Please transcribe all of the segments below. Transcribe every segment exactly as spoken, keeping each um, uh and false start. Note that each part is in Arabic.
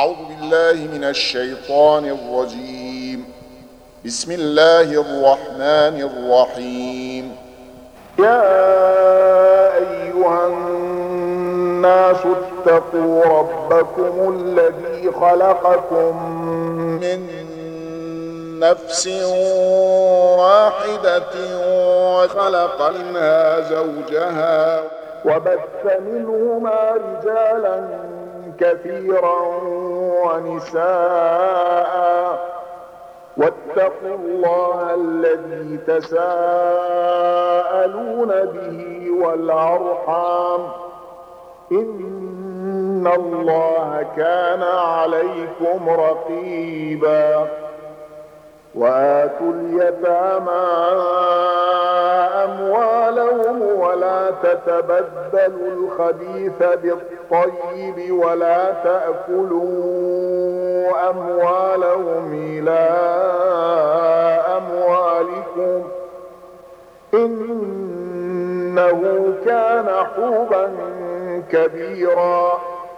أعوذ بالله من الشيطان الرجيم. بسم الله الرحمن الرحيم. يا أيها الناس اتقوا ربكم الذي خلقكم من نفس واحدة وخلق منها زوجها وبث منهما رجالا كثيرا ونساء واتقوا الله الذي تساءلون به والأرحام إن الله كان عليكم رقيبا. وآتوا اليتامى أموالهم ولا تتبدلوا الخبيث بالطيب ولا تأكلوا أموالهم إلى أموالكم إنه كان حوبا كبيرا.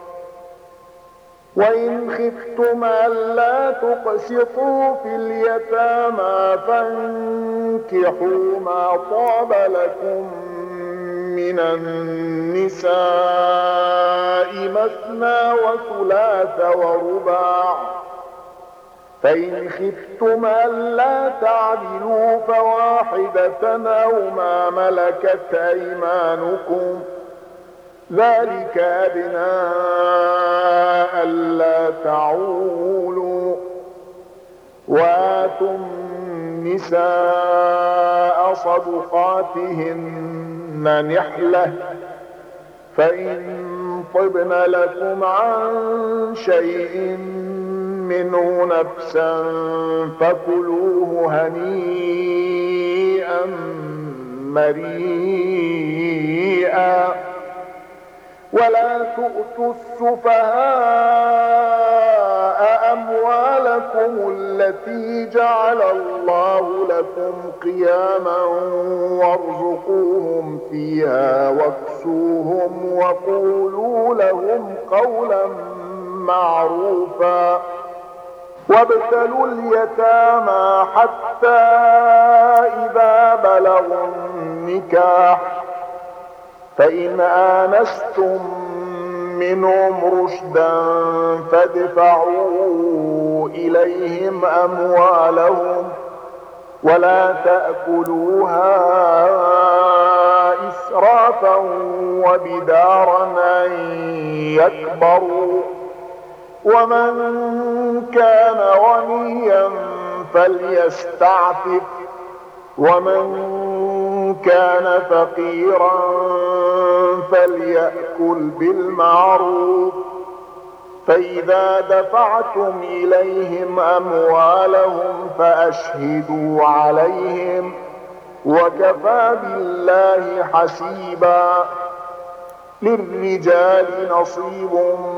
وإن خفتم ألا تقسطوا في اليتامى فانكحوا ما طاب لكم من النساء مثنى وثلاث ورباع، فإن خفتم ألا تعدلوا فواحدة أو ما ملكت أيمانكم ذلك أدنى ألا تعولوا. وآتوا النساء صدقاتهن نحلة فإن طبن لكم عن شيء منه نفسا فكلوه هنيئا مريئا. ولا تؤتوا السفهاء أموالكم التي جعل الله لكم قياما وارزقوهم فيها واكسوهم وقولوا لهم قولا معروفا. وابتلوا اليتامى حتى إذا بلغوا النكاح فإن آنستم منهم رشدا فادفعوا إليهم أموالهم ولا تأكلوها إسرافا وبدارا أن يكبروا. ومن كان غنيا فليستعفف ومن كان فقيرا فليأكل بالمعروف. فإذا دفعتم إليهم أموالهم فأشهدوا عليهم وكفى بالله حسيبا. للرجال نصيب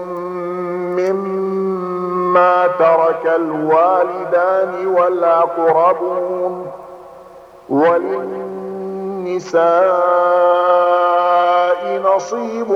مما ترك الوالدان والأقربون وللنساء نصيب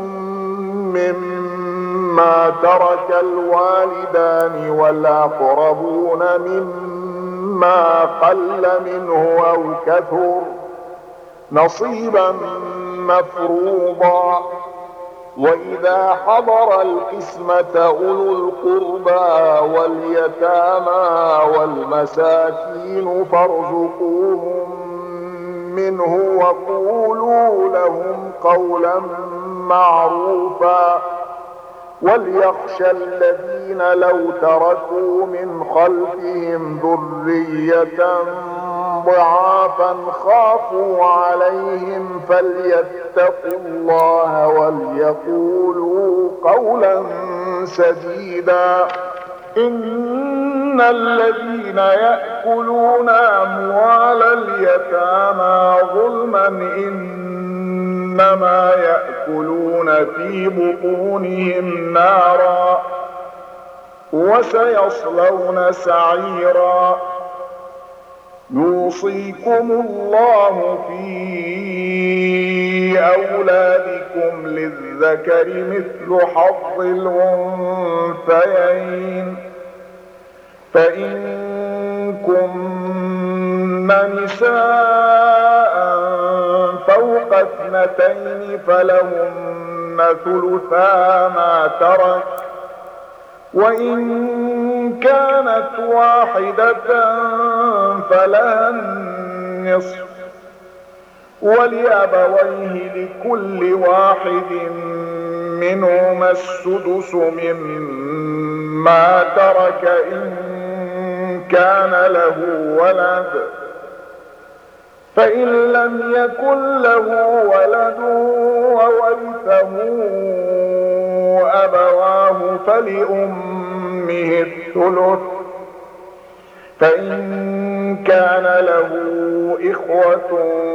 مما ترك الوالدان والأقربون مما قل منه أو كثر نصيبا مفروضا. وإذا حضر القسمة أولو القربى واليتامى والمساكين فارزقوهم منه وقولوا لهم قولا معروفا. وليخشى الذين لو تركوا من خلفهم ذرية ضعافا خافوا عليهم فليتقوا الله وليقولوا قولا سديدا. إن الذين يأكلون أموال اليتامى ظلما إنما يأكلون في بطونهم نارا وسيصلون سعيرا. يوصيكم الله في أولادكم للذكر مثل حظ الأنثيين فإن كن نساء فوق اثنتين فلهن ثلثا ما ترك وإن كانت واحدة فلها النصف ولأبويه لكل واحد منهما السدس مما ترك إن كان له ولد فإن لم يكن له ولد وورثه أبواه فلأمه الثلث فإن كان له إخوة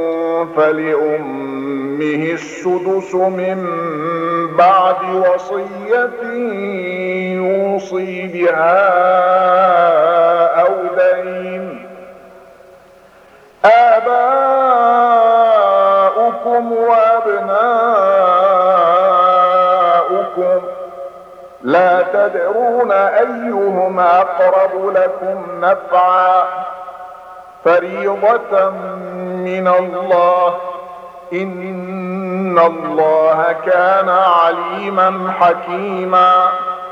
فلأمه السدس من بعد وصية يوصي بها أو دين آباؤكم وأبناؤكم لا تدرون أيهم أقرب لكم نفعا فريضة من الله إن الله كان عليما حكيما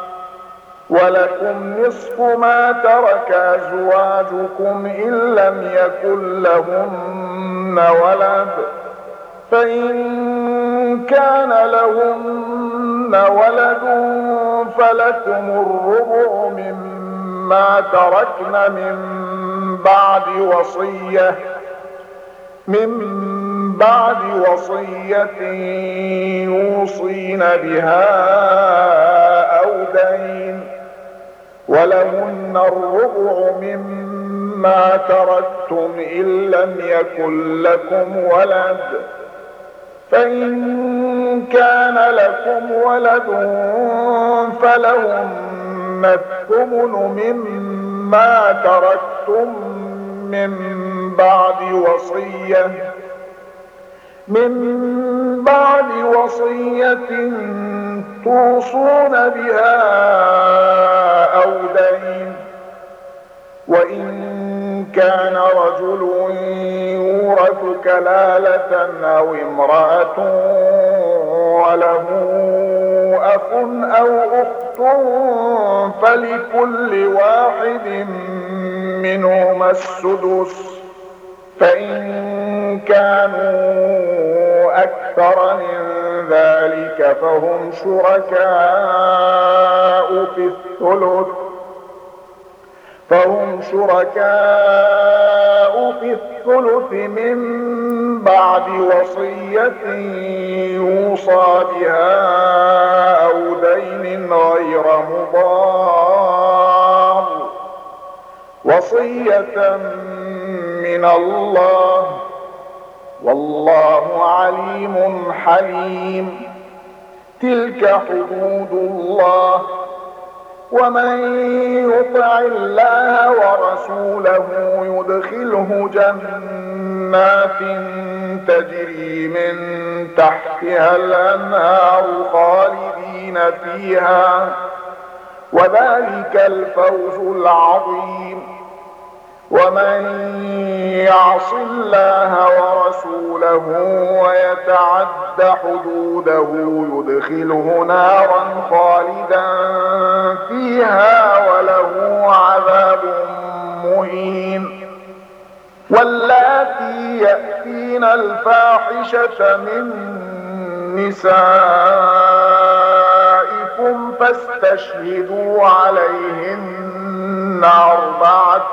ولكم نصف ما ترك أزواجكم إن لم يكن لهن ولد فإن كان لهن ولد فلكم الربع مما تركن من بعد وصية من بعد وصية يوصين بها أو دين ولهن الربع مما تركتم إن لم يكن لكم ولد فإن كان لكم ولد فلهن الثمن مما تركتم من بعد وصية من بعد وصية توصون بها أو دين وإن كان رجل يورث كلالة أو امرأة وله أخ أو أخت فلكل واحد منهما السدس فإن كانوا أكثر من ذلك فهم شركاء في الثلث فهم شركاء في الثلث من بعد وصية يوصى بها أو دين غير مضار وصية من الله والله عليم حليم تلك حدود الله ومن يطع الله ورسوله يدخله جنات تجري من تحتها الأنهار خالدين فيها وذلك الفوز العظيم ومن يعص الله ورسوله ويتعد حدوده يدخله نارا خالدا فيها وله عذاب مهين واللاتي يأتين الفاحشة من نسائكم فاستشهدوا عليهن أربعة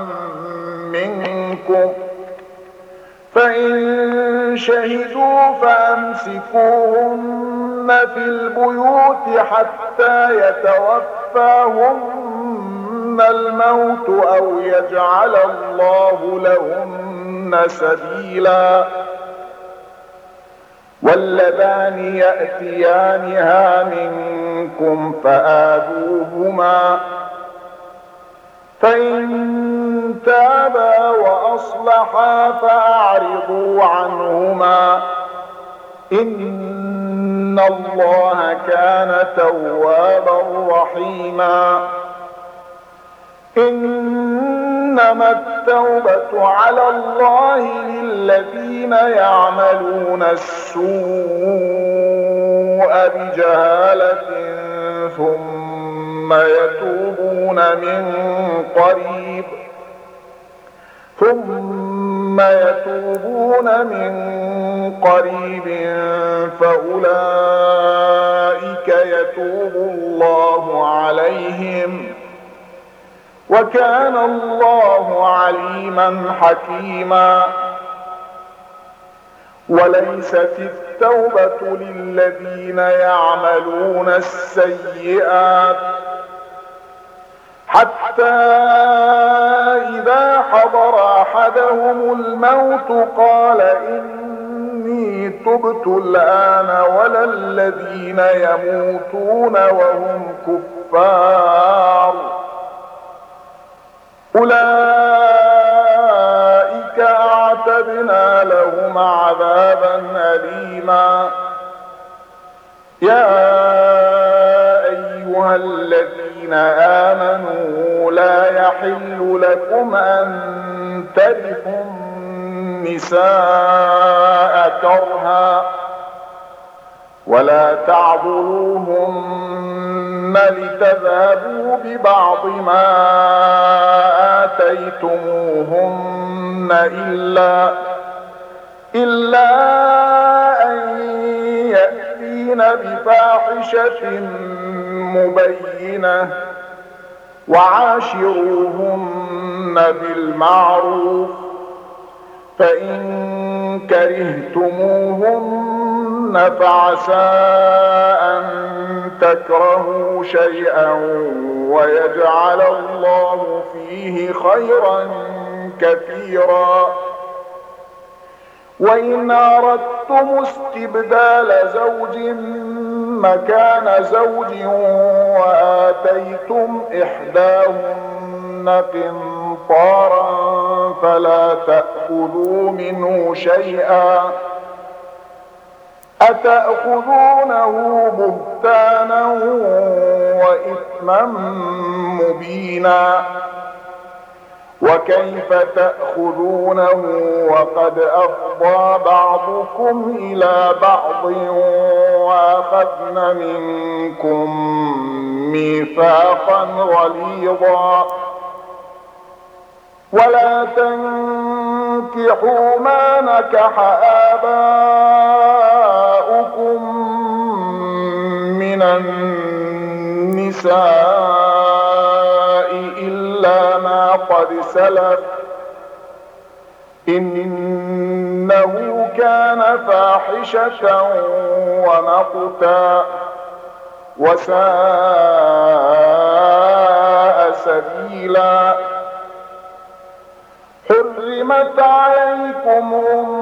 منكم فإن شهدوا فأمسكوهن في البيوت حتى يتوفاهن الموت أو يجعل الله لهن سبيلا واللذان يأتيانها منكم فآذوهما فإن تابا وأصلحا فأعرضوا عنهما إن الله كان توابا رحيما. إنما التوبة على الله للذين يعملون السوء بجهالة ثم يتوبون من قريب ثم يتوبون من قريب فأولئك يتوب الله عليهم وكان الله عليما حكيما. وليست التوبة للذين يعملون السيئات حتى إذا حضر أحدهم الموت قال إني تبت الآن ولا الذين يموتون وهم كفار أولئك أعتدنا لهم عذابا أليما. يا أيها الذين آمنوا لا يحل لكم أن ترثوا النساء كرها ولا تعضلوهن لتذهبوا ببعض ما آتيتموهن إلا, إلا أن يأتين بفاحشة مبينة وعاشروهن بالمعروف فإن كرهتموهن فعسى أن تكرهوا شيئا ويجعل الله فيه خيرا كثيرا. وإن أردتم استبدال زوج مكان زوج وآتيتم إحداهن قنطارا فلا تأخذوا منه شيئا أتأخذونه بهتانا وإثما مبينا. وكيف تأخذونه وقد أفضى بعضكم إلى بعض وأخذن منكم ميثاقا غليظا. ولا تنكحوا ما نكح آباؤكم من النساء إلا ما قد سلف إنه كان فاحشة ومقتا وساء سبيلا. حرمت عليكم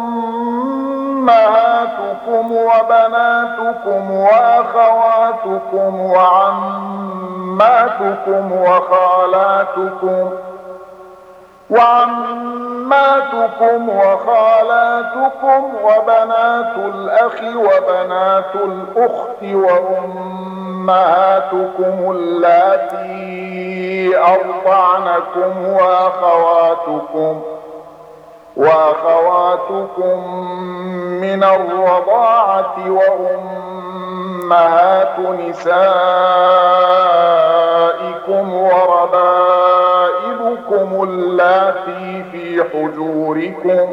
أمهاتكم وبناتكم وأخواتكم وعماتكم وخالاتكم وعماتكم وخالاتكم وبنات الأخ وبنات الأخت وأمهاتكم اللاتي أرضعنكم وأخواتكم وأخواتكم من الرضاعة وأمهات نسائكم وربائبكم اللاتي في حجوركم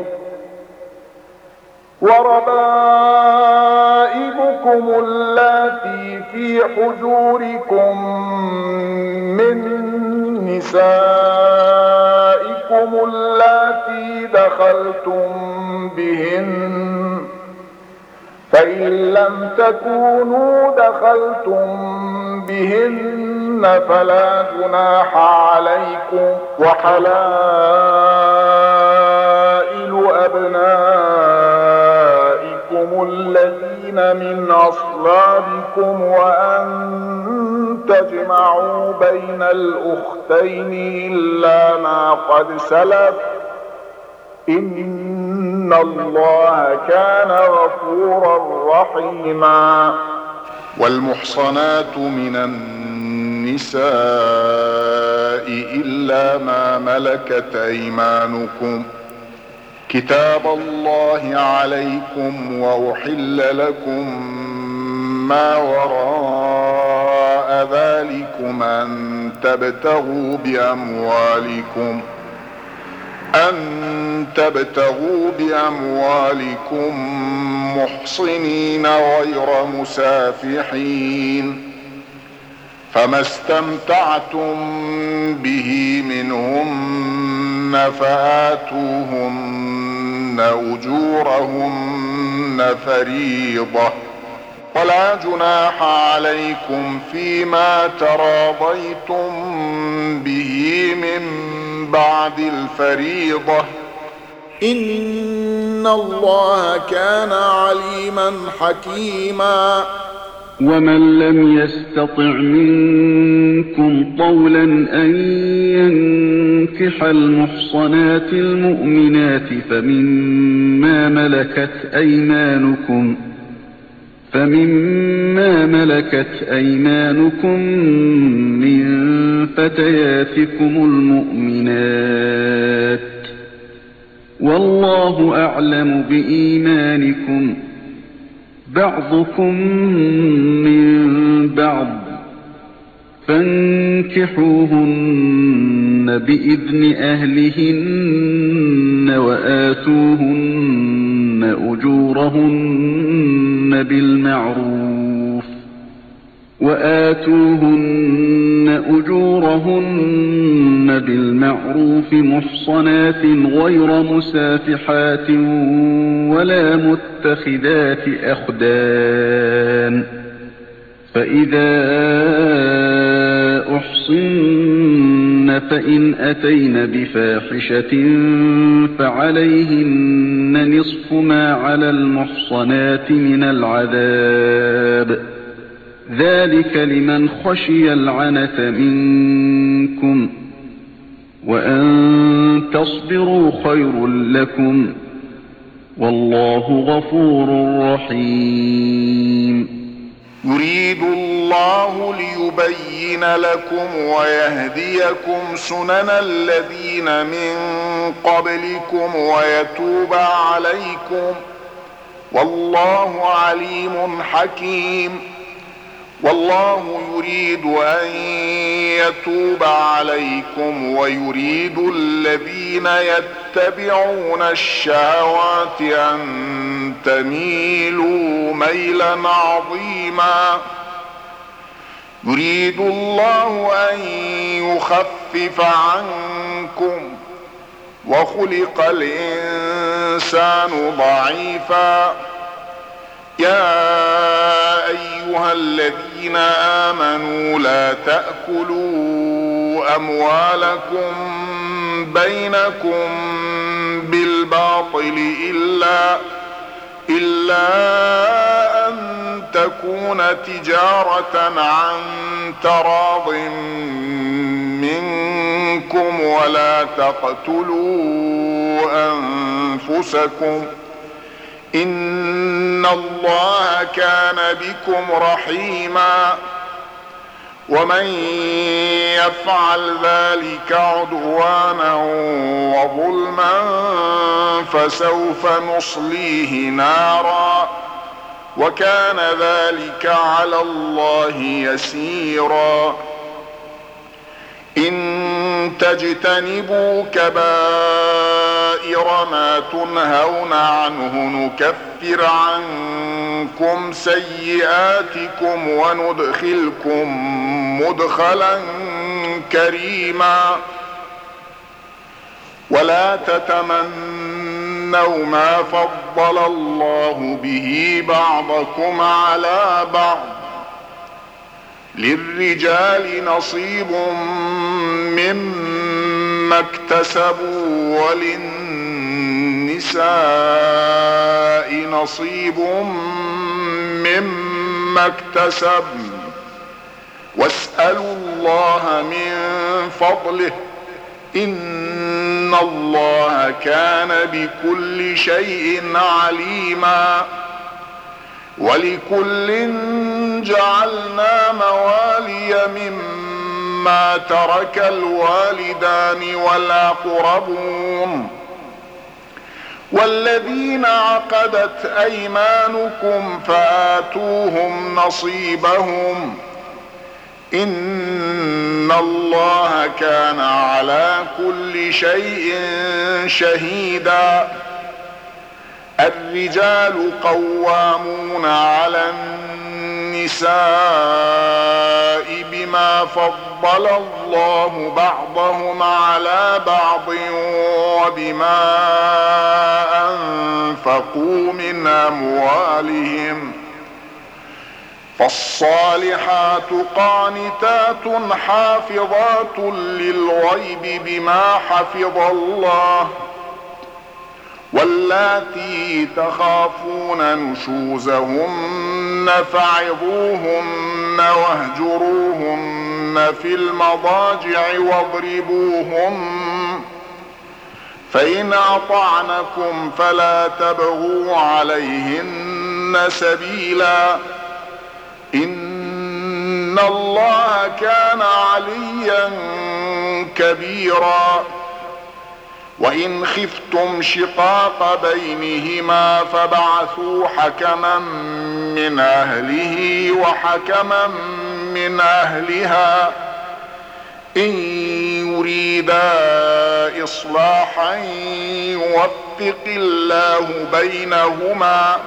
وربائبكم اللاتي في حجوركم من نسائكم اللاتي دخلتم بهن فإن لم تكونوا دخلتم بهن فلا جناح عليكم وحلائل أبنائكم الذين من أصلابكم وأن تجمعوا بين الأختين إلا ما قد سلف إن إن الله كان غفورا رحيما. والمحصنات من النساء إلا ما ملكت أيمانكم كتاب الله عليكم، وأحل لكم ما وراء ذلكم أن تبتغوا بأموالكم أن تبتغوا بأموالكم محصنين غير مسافحين، فما استمتعتم به منهن فآتوهن أجورهن فريضة، ولا جناح عليكم فيما تراضيتم به من بعد الفريضة، إن الله كان عليما حكيما. ومن لم يستطع منكم طولا أن ينكح المحصنات المؤمنات فمما ملكت أيمانكم فمما ملكت أيمانكم من فتياتكم المؤمنات، والله أعلم بإيمانكم، بعضكم من بعض، فانكحوهن بإذن أهلهن وآتوهن أجورهن بالمعروف وآتوهن أجورهن بالمعروف محصنات غير مسافحات ولا متخذات أخدان، فإذا أحصن فإن أتين بفاحشة فعليهن نصف ما على المحصنات من العذاب، ذلك لمن خشي العنة منكم، وأن تصبروا خير لكم، والله غفور رحيم. يريد الله ليبين لكم ويهديكم سنن الذين من قبلكم ويتوب عليكم، والله عليم حكيم. والله يريد أن يتوب عليكم ويريد الذين يتبعون الشهوات أن تميلوا ميلا عظيما. يريد الله أن يخفف عنكم، وخلق الإنسان ضعيفا. يا أيها الذين آمنوا لا تأكلوا أموالكم بينكم بالباطل إلا إلا أن تكون تجارة عن تراض منكم، ولا تقتلوا أنفسكم، إن الله كان بكم رحيما. ومن يفعل ذلك عدوانا وظلما فسوف نصليه نارا، وكان ذلك على الله يسيرا. إن تجتنبوا كبائر ما تنهون عنه نكفر عنكم سيئاتكم وندخلكم مدخلا كريما. ولا تتمنوا ما فضل الله به بعضكم على بعض، للرجال نصيب مما اكتسبوا وللنساء نصيب مما اكتسبن، واسألوا الله من فضله إن الله كان بكل شيء عليما. ولكل جعلنا موالي مما ترك الوالدان والأقربون والذين عقدت أيمانكم فآتوهم نصيبهم إن الله كان على كل شيء شهيدا. الرجال قوامون على النساء بما فضل الله بعضهم على بعض وبما أنفقوا من أموالهم. فالصالحات قانتات حافظات للغيب بما حفظ الله. واللاتي تخافون نشوزهن فعظوهن واهجروهن في المضاجع واضربوهن فإن أطعنكم فلا تبغوا عليهن سبيلا إن الله كان عليا كبيرا. وإن خفتم شقاق بينهما فبعثوا حكما من أهله وحكما من أهلها إن يريدا إصلاحا يوفق الله بينهما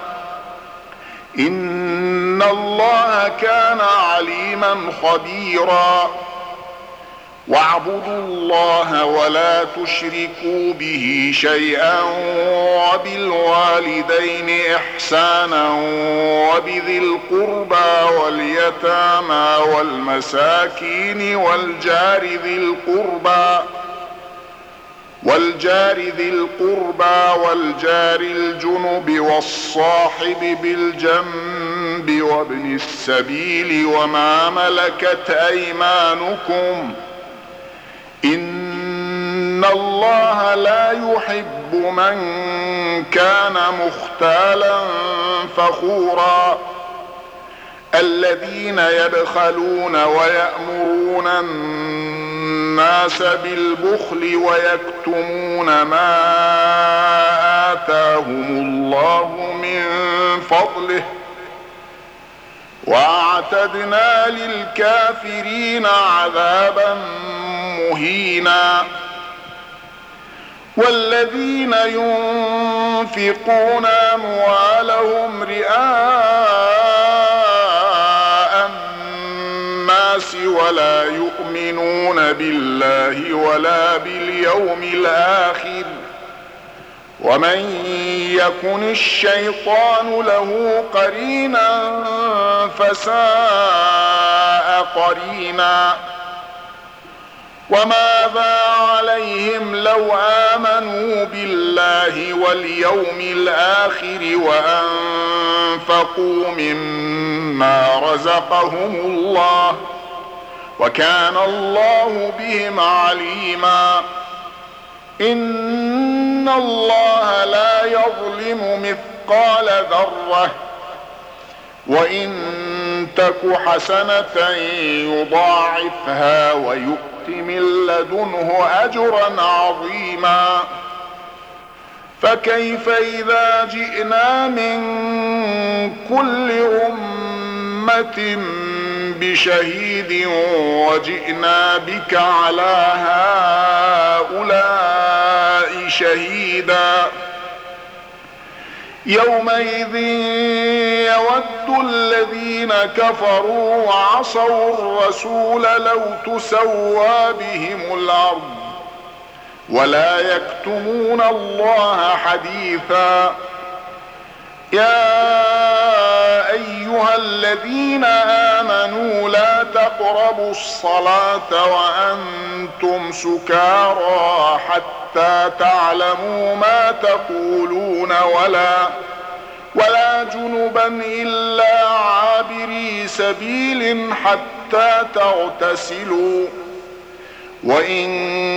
إن الله كان عليما خبيرا. واعبدوا الله ولا تشركوا به شيئا وبالوالدين إحسانا وبذي القربى واليتامى والمساكين والجار ذي القربى والجار ذي القربى والجار الجنب والصاحب بالجنب وابن السبيل وما ملكت أيمانكم إن الله لا يحب من كان مختالا فخورا. الذين يبخلون ويأمرون الناس بالبخل ويكتمون ما آتاهم الله من فضله واعتدنا للكافرين عذابا مهينا. والذين ينفقون أموالهم رئاء الناس ولا يؤمنون بالله ولا باليوم الآخر ومن يكن الشيطان له قرينا فساء قرينا. وماذا عليهم لو آمنوا بالله واليوم الآخر وأنفقوا مما رزقهم الله وكان الله بهم عليما. إن الله لا يظلم مثقال ذرة وإن تك حسنة يضاعفها ويؤت من لدنه أجرا عظيما. فكيف إذا جئنا من كل أمة بشهيد وجئنا بك على هؤلاء شهيدا يومئذ يود الذين كفروا وعصوا الرسول لو تسوى بهم الأرض ولا يكتمون الله حديثا. يا أيها الذين آمنوا لا تقربوا الصلاة وأنتم سكارى حتى تعلموا ما تقولون ولا ولا جنبا إلا عابري سبيل حتى تغتسلوا وإن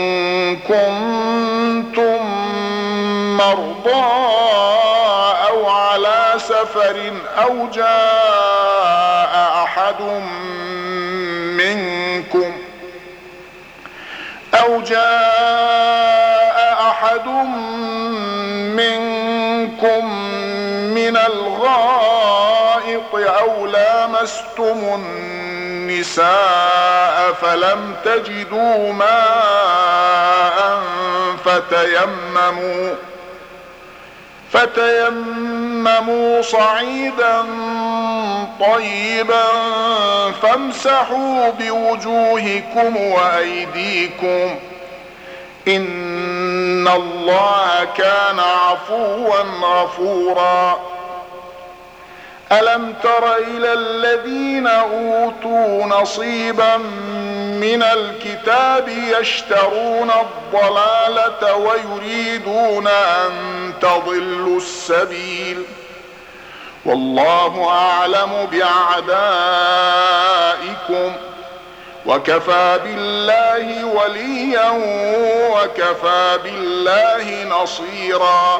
كنتم مرضى أو على سفر أو جاء أحد منكم أو جاء أحد منكم من الغائط أو لامستم النساء فلم تجدوا ماء فتيمموا فتيمموا صعيدا طيبا فامسحوا بوجوهكم وأيديكم إن الله كان عفوا غفورا. ألم تر إلى الذين أوتوا نصيبا من الكتاب يشترون الضلالة ويريدون أن تضلوا السبيل والله أعلم بأعدائكم وكفى بالله وليا وكفى بالله نصيرا.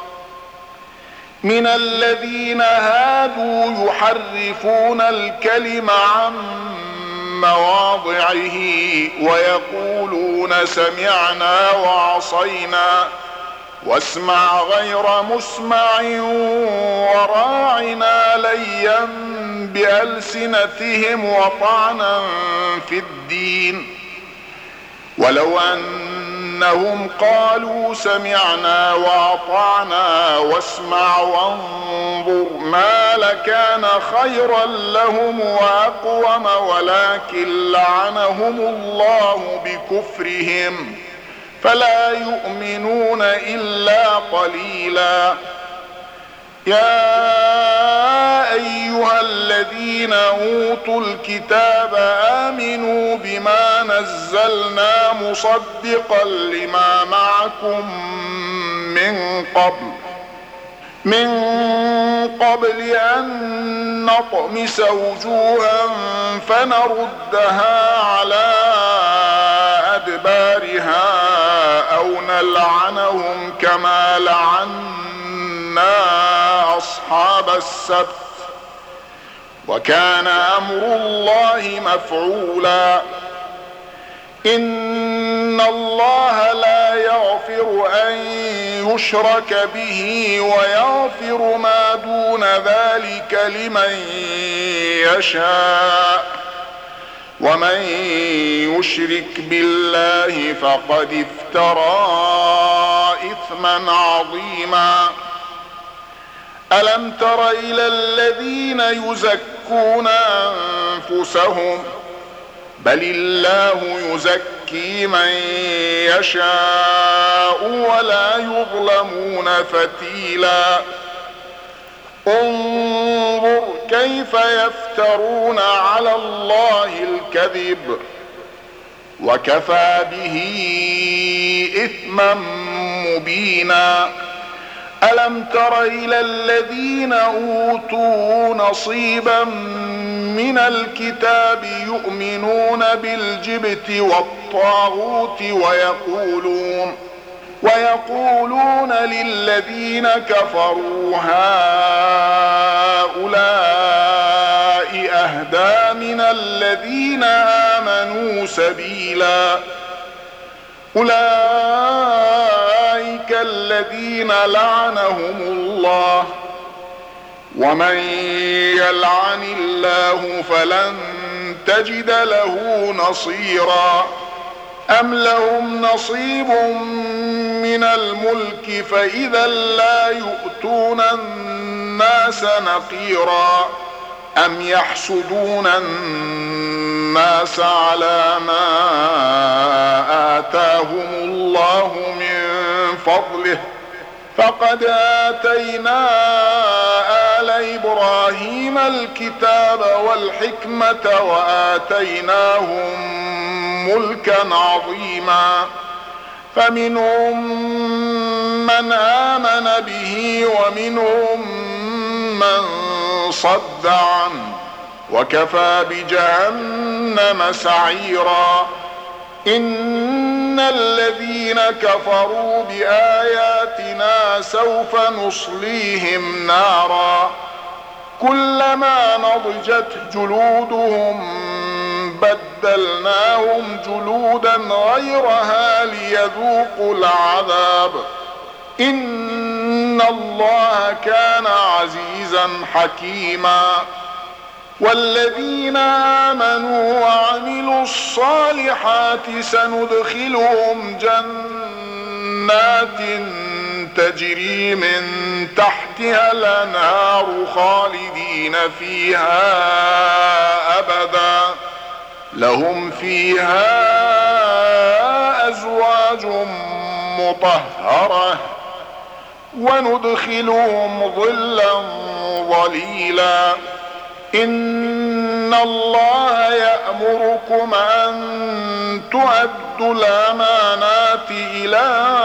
من الذين هادوا يحرفون الكلم عن مواضعه ويقولون سمعنا وعصينا واسمع غير مسمع وراعنا ليا بألسنتهم وطعنا في الدين ولو أنهم قالوا سمعنا وأطعنا واسمع وانظر ما لكان خيرا لهم وأقوم ولكن لعنهم الله بكفرهم فلا يؤمنون إلا قليلا. يا أيها الذين أوتوا الكتاب آمنوا بما نزلنا مصدقا لما معكم من قبل من قبل أن نطمس وجوها فنردها على أدبارها أو نلعنهم كما لعنا أصحاب السبت وكان أمر الله مفعولا. إن الله لا يغفر أن يشرك به ويغفر ما دون ذلك لمن يشاء ومن يشرك بالله فقد افترى إثما عظيما. ألم تر إلى الذين يزكون أنفسهم بل الله يزكي من يشاء ولا يظلمون فتيلا. انظر كيف يفترون على الله الكذب وكفى به إثما مبينا. ألم تر إلى الذين أوتوا نصيبا من الكتاب يؤمنون بالجبت والطاغوت ويقولون ويقولون للذين كفروا هؤلاء أهدى من الذين آمنوا سبيلا. أولئك الذين لعنهم الله ومن يلعن الله فلن تجد له نصيرا. أم لهم نصيب من الملك فإذا لا يؤتون الناس نقيرا. أم يحسدون الناس على ما آتاهم الله من فضله فقد آتينا آل إبراهيم الكتاب والحكمة وآتيناهم ملكا عظيما. فمنهم من آمن به ومنهم من صد عنه وكفى بجهنم سعيرا. إن الذين كفروا بآياتنا سوف نصليهم نارا كلما نضجت جلودهم بدلناهم جلودا غيرها ليذوقوا العذاب إن الله كان عزيزا حكيما. والذين آمنوا وعملوا الصالحات سندخلهم جنات تجري من تحتها الأنهار خالدين فيها أبدا لهم فيها أزواج مطهرة وندخلهم ظلا ظليلا. إن الله يأمركم أن تؤدوا الأمانات إلى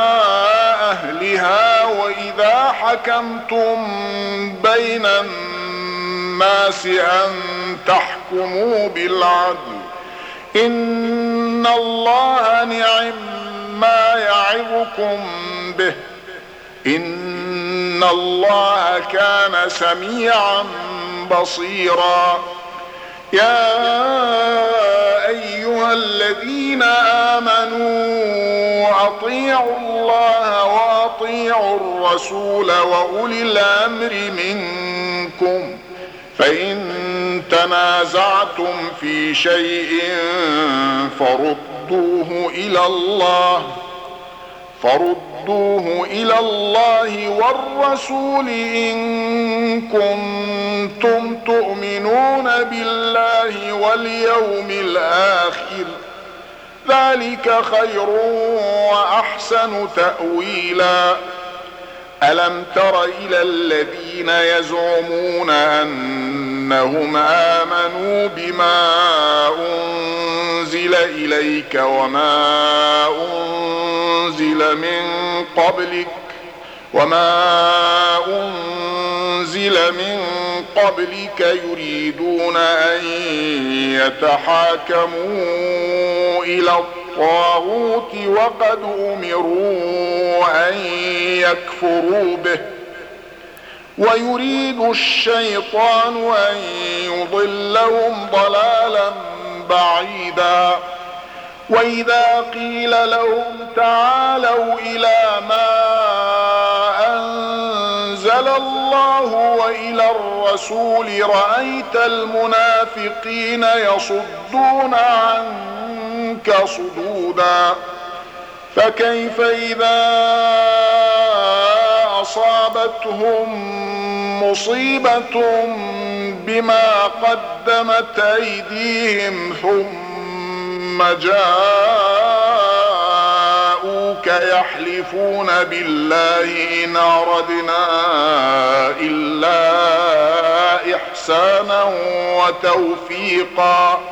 أهلها وإذا حكمتم بين الناس أن تحكموا بالعدل إن الله نعم ما يعظكم به إن الله كان سميعا بصيرا. يا أيها الذين آمنوا أطيعوا الله وأطيعوا الرسول وأولي الأمر منكم فإن تنازعتم في شيء فردوه إلى الله فردوه إلى الله والرسول إن كنتم تؤمنون بالله واليوم الآخر ذلك خير وأحسن تأويلا. ألم تر إلى الذين يزعمون أنهم آمنوا بما أنزل إليك وما أنزل من قبلك وما أنزل من قبلك يريدون أن يتحاكموا إلى الطاغوت وقد أمروا أن يكفروا به ويريد الشيطان أن يضلهم ضلالا بعيدا. وإذا قيل لهم تعالوا إلى ما أنزل الله وإلى الرسول رأيت المنافقين يصدون عنك صدودا. فكيف إذا أصابتهم مصيبة بما قدمت أيديهم ثم جاءوك يحلفون بالله إن أردنا إلا إحسانا وتوفيقا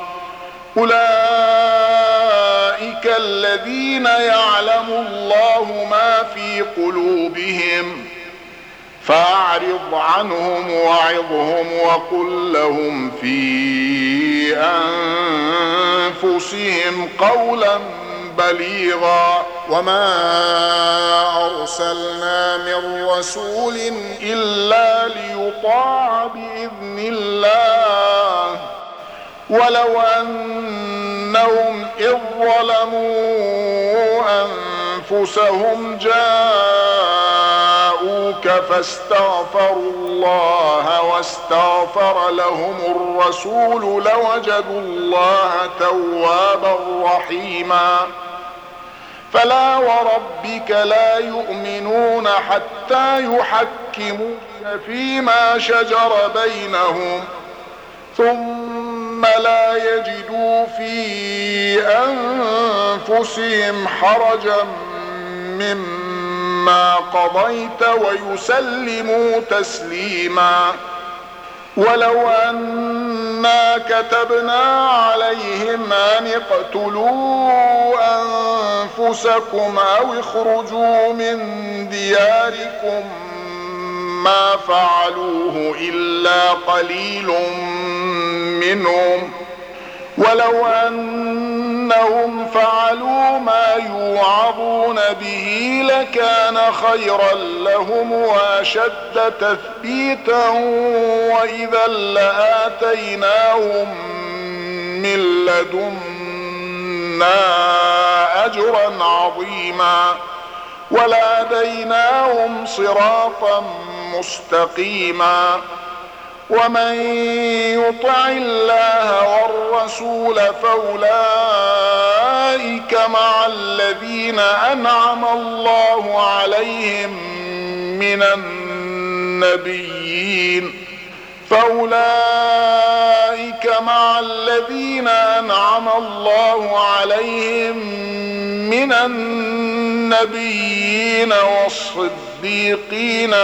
أولئك الذين يعلم الله ما في قلوبهم فأعرض عنهم وعظهم وقل لهم في أنفسهم قولا بليغا. وما أرسلنا من رسول إلا ليطاع بإذن الله ولو أنهم إذ ظلموا أنفسهم جاءوك فاستغفروا الله واستغفر لهم الرسول لوجدوا الله توابا رحيما. فلا وربك لا يؤمنون حتى يحكموك فيما شجر بينهم ثم لا يجدوا في أنفسهم حرجا مما قضيت ويسلموا تسليما. ولو أنا كتبنا عليهم أن اقتلوا أنفسكم أو اخرجوا من دياركم ما فعلوه إلا قليل منهم ولو أنهم فعلوا ما يوعظون به لكان خيرا لهم وأشد تثبيتا وإذا لآتيناهم من لدنا أجرا عظيما ولهديناهم صراطا مستقيما. ومن يطع الله والرسول فأولئك مع الذين أنعم الله عليهم من النبيين فأولئك مع الذين أنعم الله عليهم من النبيين والصديقين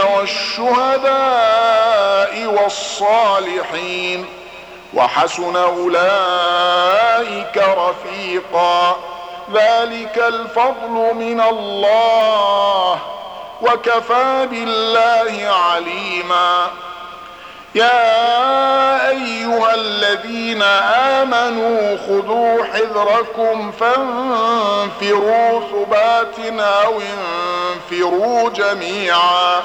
والشهداء والصالحين وحسن أولئك رفيقا. ذلك الفضل من الله وكفى بالله عليما. يا أيها الذين آمنوا خذوا حذركم فانفروا ثبات أو انفروا جميعا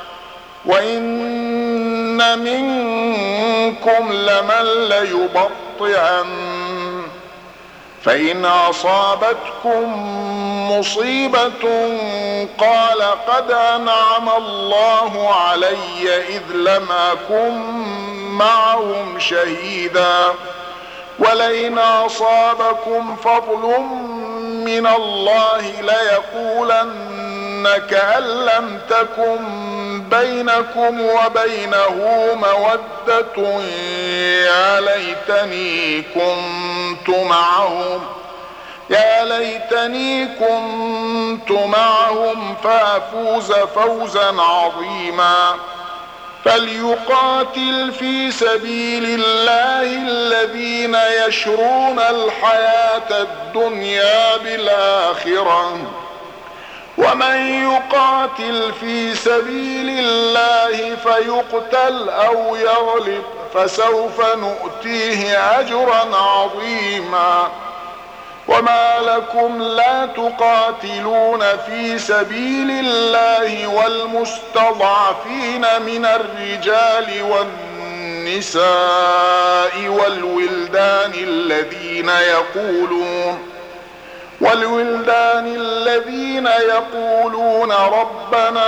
وإن منكم لمن ليبطئن فإن أصابتكم مصيبة قال قد أنعم الله علي إذ لم أكن معهم شهيدا ولئن أصابكم فضل من الله ليقولن كأن لم تكن بينكم وبينه مودة يا ليتني كنت معهم يا ليتني كنت معهم فأفوز فوزا عظيما. فليقاتل في سبيل الله الذين يشرون الحياة الدنيا بالآخرة ومن يقاتل في سبيل الله فيقتل أو يغلب فسوف نؤتيه أجرا عظيما. وما لكم لا تقاتلون في سبيل الله والمستضعفين من الرجال والنساء والولدان الذين يقولون والولدان الذين يقولون ربنا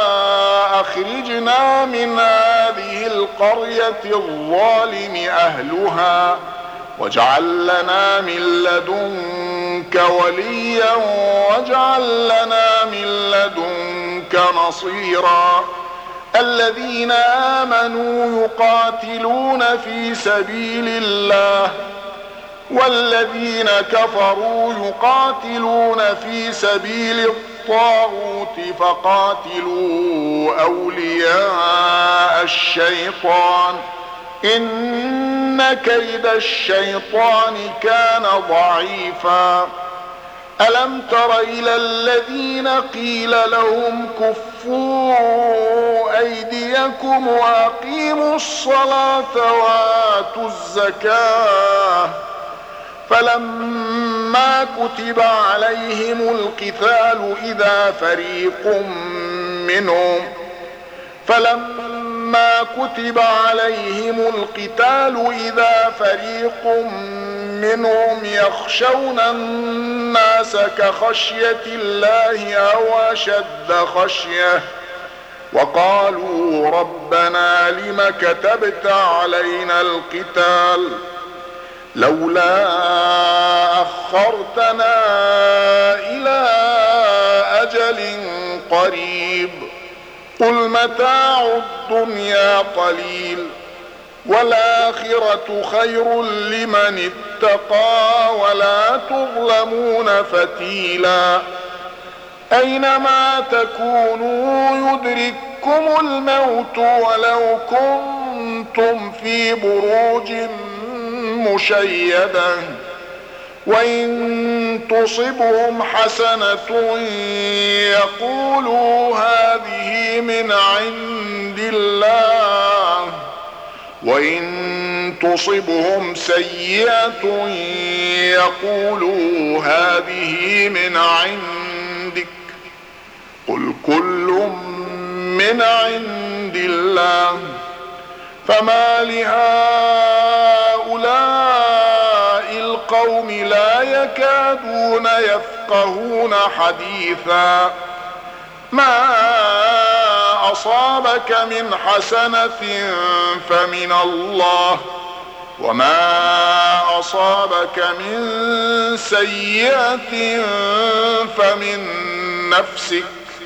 أخرجنا من هذه القرية الظالم أهلها واجعل لنا من لدنك وليا واجعل لنا من لدنك نصيرا. الذين آمنوا يقاتلون في سبيل الله والذين كفروا يقاتلون في سبيل الطاغوت فقاتلوا أولياء الشيطان إن كيد الشيطان كان ضعيفا. ألم تر إلى الذين قيل لهم كفوا أيديكم وأقيموا الصلاة وآتوا الزكاة فلما كتب عليهم القتال إذا فريق منهم فلما كتب عليهم القتال إذا فريق منهم يخشون الناس كخشية الله أو أشد خشية وقالوا ربنا لم كتبت علينا القتال لولا أخرتنا إلى أجل قريب قل متاع الدنيا قليل والآخرة خير لمن اتقى ولا تظلمون فتيلا. أينما تكونوا يدرككم الموت ولو كنتم في بروج مشيدة وإن تصبهم حسنة يقولوا هذه من عند الله وإن تصبهم سيئة يقولوا هذه من عندك قل كل من عند الله فما لهؤلاء القوم لا يكادون يفقهون حديثا ما أصابك من حسنة فمن الله وما أصابك من سيئة فمن نفسك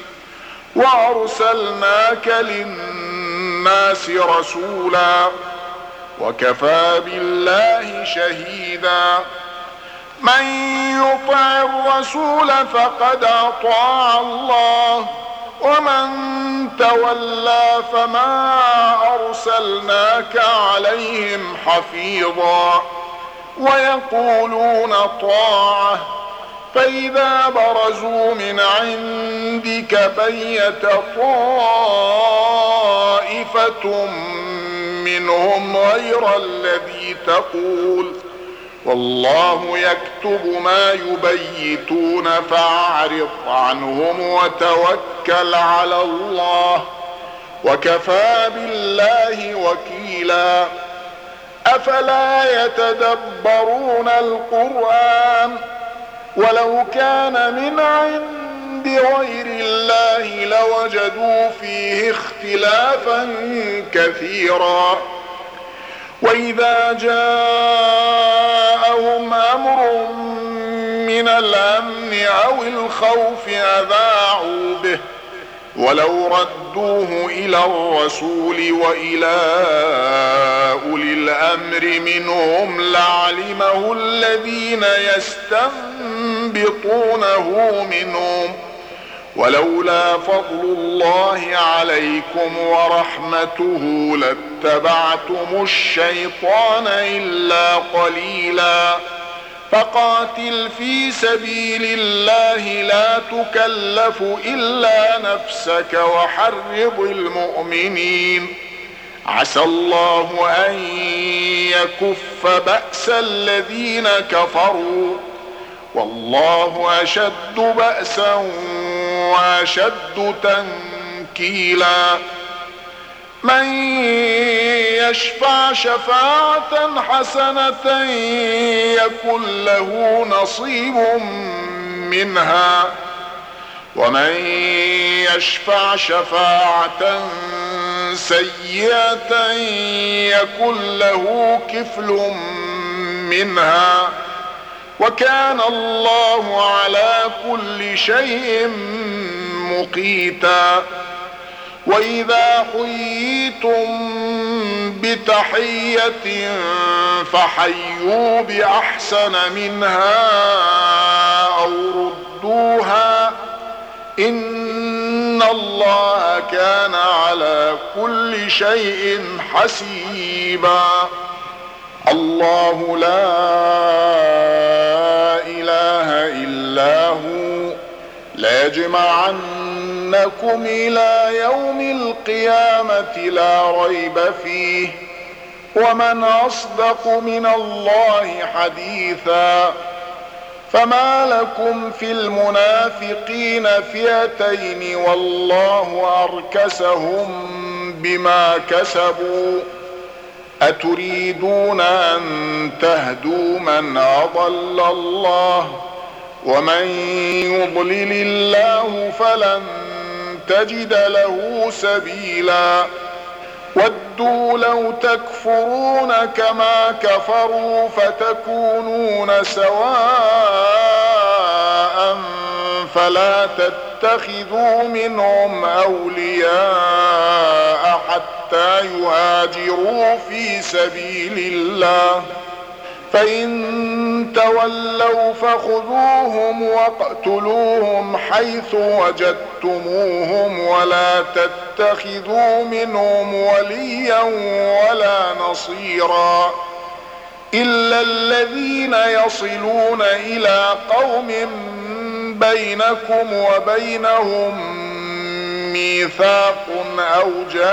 وأرسلناك للناس رسولا وكفى بالله شهيدا من يطع الرسول فقد أطاع الله ومن تولى فما أرسلناك عليهم حفيظا ويقولون طاعة فإذا برزوا من عندك بيت طائفة منهم غير الذي تقول والله يكتب ما يبيتون فأعرض عنهم وتوكل على الله وكفى بالله وكيلا أفلا يتدبرون القرآن ولو كان من عند غير الله لوجدوا فيه اختلافا كثيرا وإذا جاءهم أمر من الأمن أو الخوف أذاعوا به ولو ردوه إلى الرسول وإلى أولي الأمر منهم لعلمه الذين يستنبطونه منهم ولولا فضل الله عليكم ورحمته لاتبعتم الشيطان إلا قليلا فقاتل في سبيل الله لا تكلف إلا نفسك وحرض المؤمنين عسى الله أن يكف بأس الذين كفروا والله أشد بأسا وأشد تنكيلا من يشفع شفاعة حسنة يكن له نصيب منها ومن يشفع شفاعة سيئة يكن له كفل منها وكان الله على كل شيء مقيتا وإذا حييتم بتحية فحيوا بأحسن منها أو ردوها إن الله كان على كل شيء حسيبا الله لا إله إلا هو ليجمعنكم إلى يوم القيامة لا ريب فيه ومن أصدق من الله حديثا فما لكم في المنافقين فئتين والله أركسهم بما كسبوا أتريدون أن تهدوا من أضل الله ومن يضلل الله فلن تجد له سبيلا ودوا لو تكفرون كما كفروا فتكونون سواء فلا تتخذوا منهم أولياء حتى يهاجروا في سبيل الله فإن تولوا فخذوهم واقتلوهم حيث وجدتموهم ولا تتخذوا منهم وليا ولا نصيرا إلا الذين يصلون إلى قوم بينكم وبينهم ميثاق أو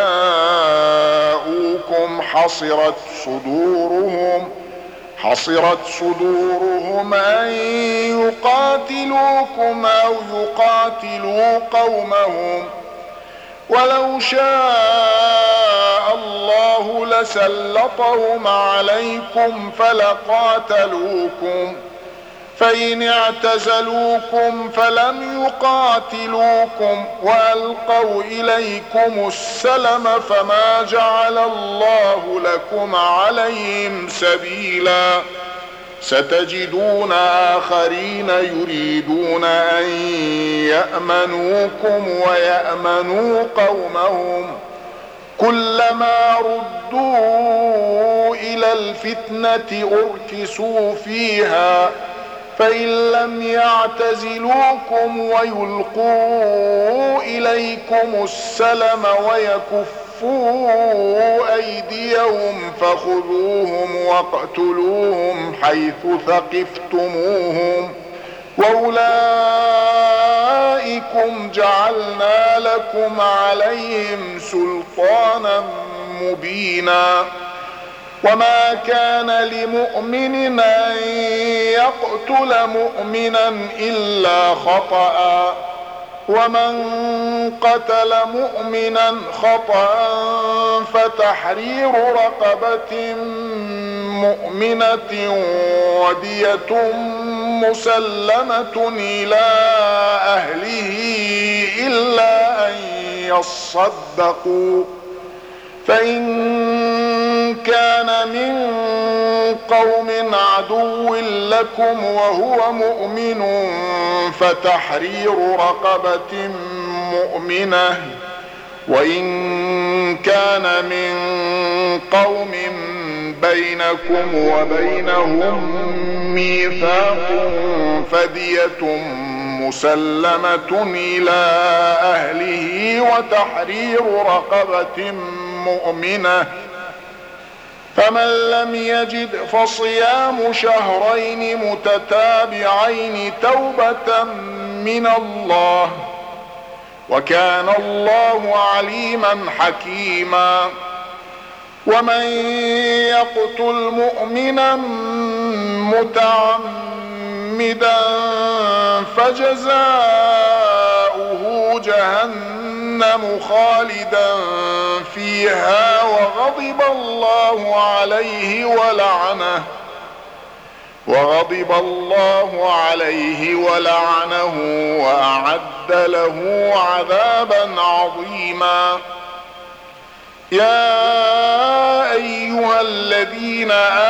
جاءوكم حصرت صدورهم حصرت صدورهم أن يقاتلوكم أو يقاتلوا قومهم، ولو شاء الله لسلطهم عليكم فلقاتلوكم، فإن اعتزلوكم فلم يقاتلوكم وألقوا إليكم السلم فما جعل الله لكم عليهم سبيلا. ستجدون آخرين يريدون أن يأمنوكم ويأمنوا قومهم، كلما ردوا إلى الفتنة أركسوا فيها، فإن لم يعتزلوكم ويلقوا إليكم السلم ويكفوا أيديهم فخذوهم واقتلوهم حيث ثقفتموهم، وأولئكم جعلنا لكم عليهم سلطانا مبينا. وما كان لمؤمن أن يقتل مؤمنا إلا خطأ، ومن قتل مؤمنا خطأ فتحرير رقبة مؤمنة ودية مسلمة إلى أهله إلا أن يصدقوا، فإن كان من قوم عدو لكم وهو مؤمن فتحرير رقبة مؤمنة، وإن كان من قوم بينكم وبينهم ميثاق فدية مسلمة إلى أهله وتحرير رقبة مؤمنة، فمن لم يجد فصيام شهرين متتابعين توبة من الله، وكان الله عليما حكيما. ومن يقتل مؤمنا متعمدا فجزاؤه جهنم خالدا فيها وغضب الله عليه ولعنه وغضب الله عليه ولعنه وأعد له عذابا عظيما. يا أيها الذين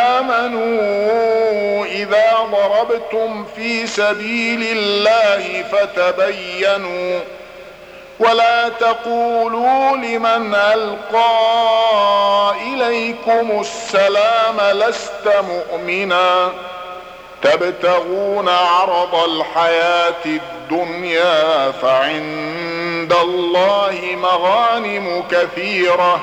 آمنوا إذا ضربتم في سبيل الله فتبينوا ولا تقولوا لمن ألقى إليكم السلام لست مؤمنا تبتغون عرض الحياة الدنيا فعند الله مغانم كثيرة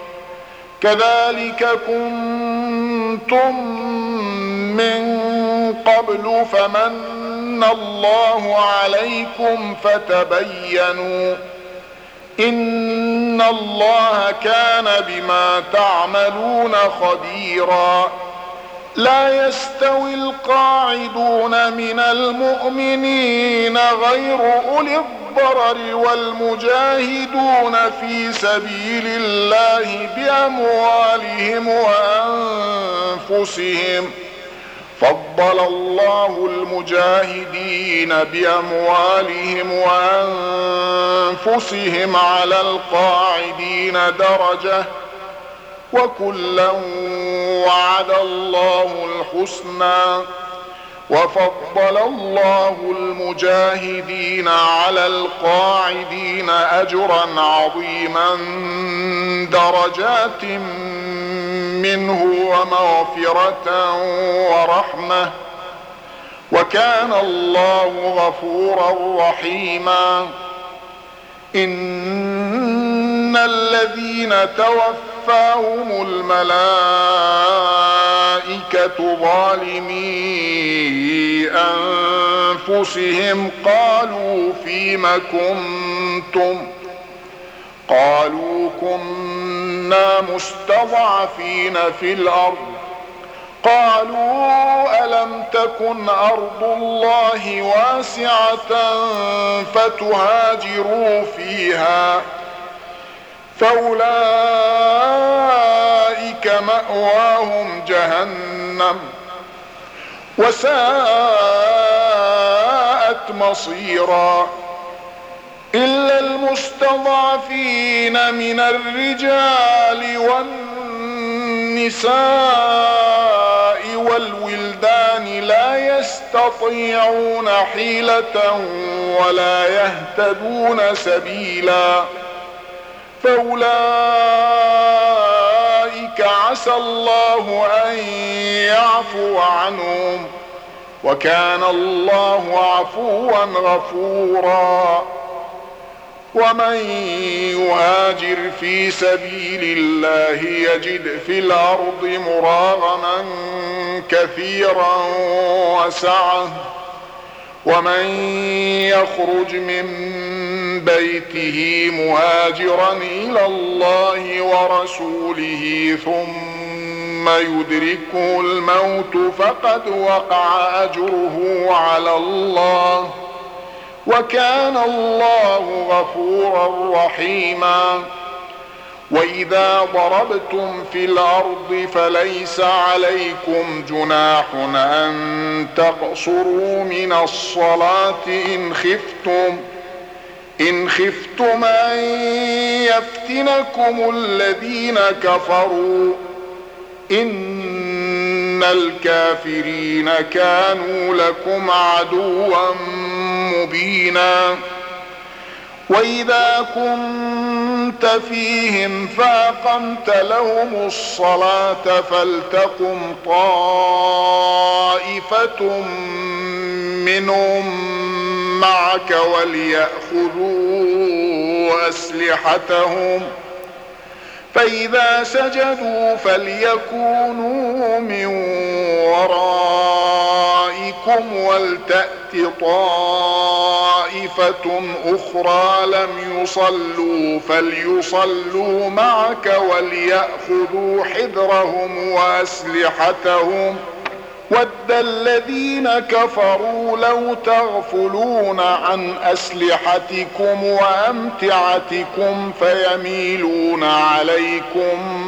كذلك كنتم من قبل فمن الله عليكم فتبينوا إن الله كان بما تعملون خبيرا. لا يستوي القاعدون من المؤمنين غير أولي الضرر والمجاهدون في سبيل الله بأموالهم وأنفسهم فضل الله المجاهدين بأموالهم وأنفسهم على القاعدين درجة وكلا وعد الله الحسنى وفضل الله المجاهدين على القاعدين أجرا عظيما درجات منه ومغفرة ورحمة وكان الله غفورا رحيما. إن الذين توفاهم الملائكة ظالمي أنفسهم قالوا فيم كنتم قالوا كنا مستضعفين في الأرض قالوا ألم تكن أرض الله واسعة فتهاجروا فيها فأولئك مأواهم جهنم وساءت مصيرا إلا المستضعفين من الرجال والنساء والولدان لا يستطيعون حيلة ولا يهتدون سبيلا فأولئك عسى الله أن يعفو عنهم وكان الله عفوا غفورا. ومن يهاجر في سبيل الله يجد في الأرض مراغما كثيرا وسعة ومن يخرج من بيته مهاجرا إلى الله ورسوله ثم يدركه الموت فقد وقع أجره على الله وكان الله غفورا رحيما. وإذا ضربتم في الأرض فليس عليكم جناح أن تقصروا من الصلاة إن خفتم إن خفتم أن يفتنكم الذين كفروا إن الكافرين كانوا لكم عدوا مبينا. وإذا كنت فيهم فأقمت لهم الصلاة فلتقم طائفة منهم معك وليأخذوا أسلحتهم فإذا سجدوا فليكونوا من ورائكم ولتأت طائفة أخرى لم يصلوا فليصلوا معك وليأخذوا حذرهم وأسلحتهم ود الذين كفروا لو تغفلون عن أسلحتكم وأمتعتكم فيميلون عليكم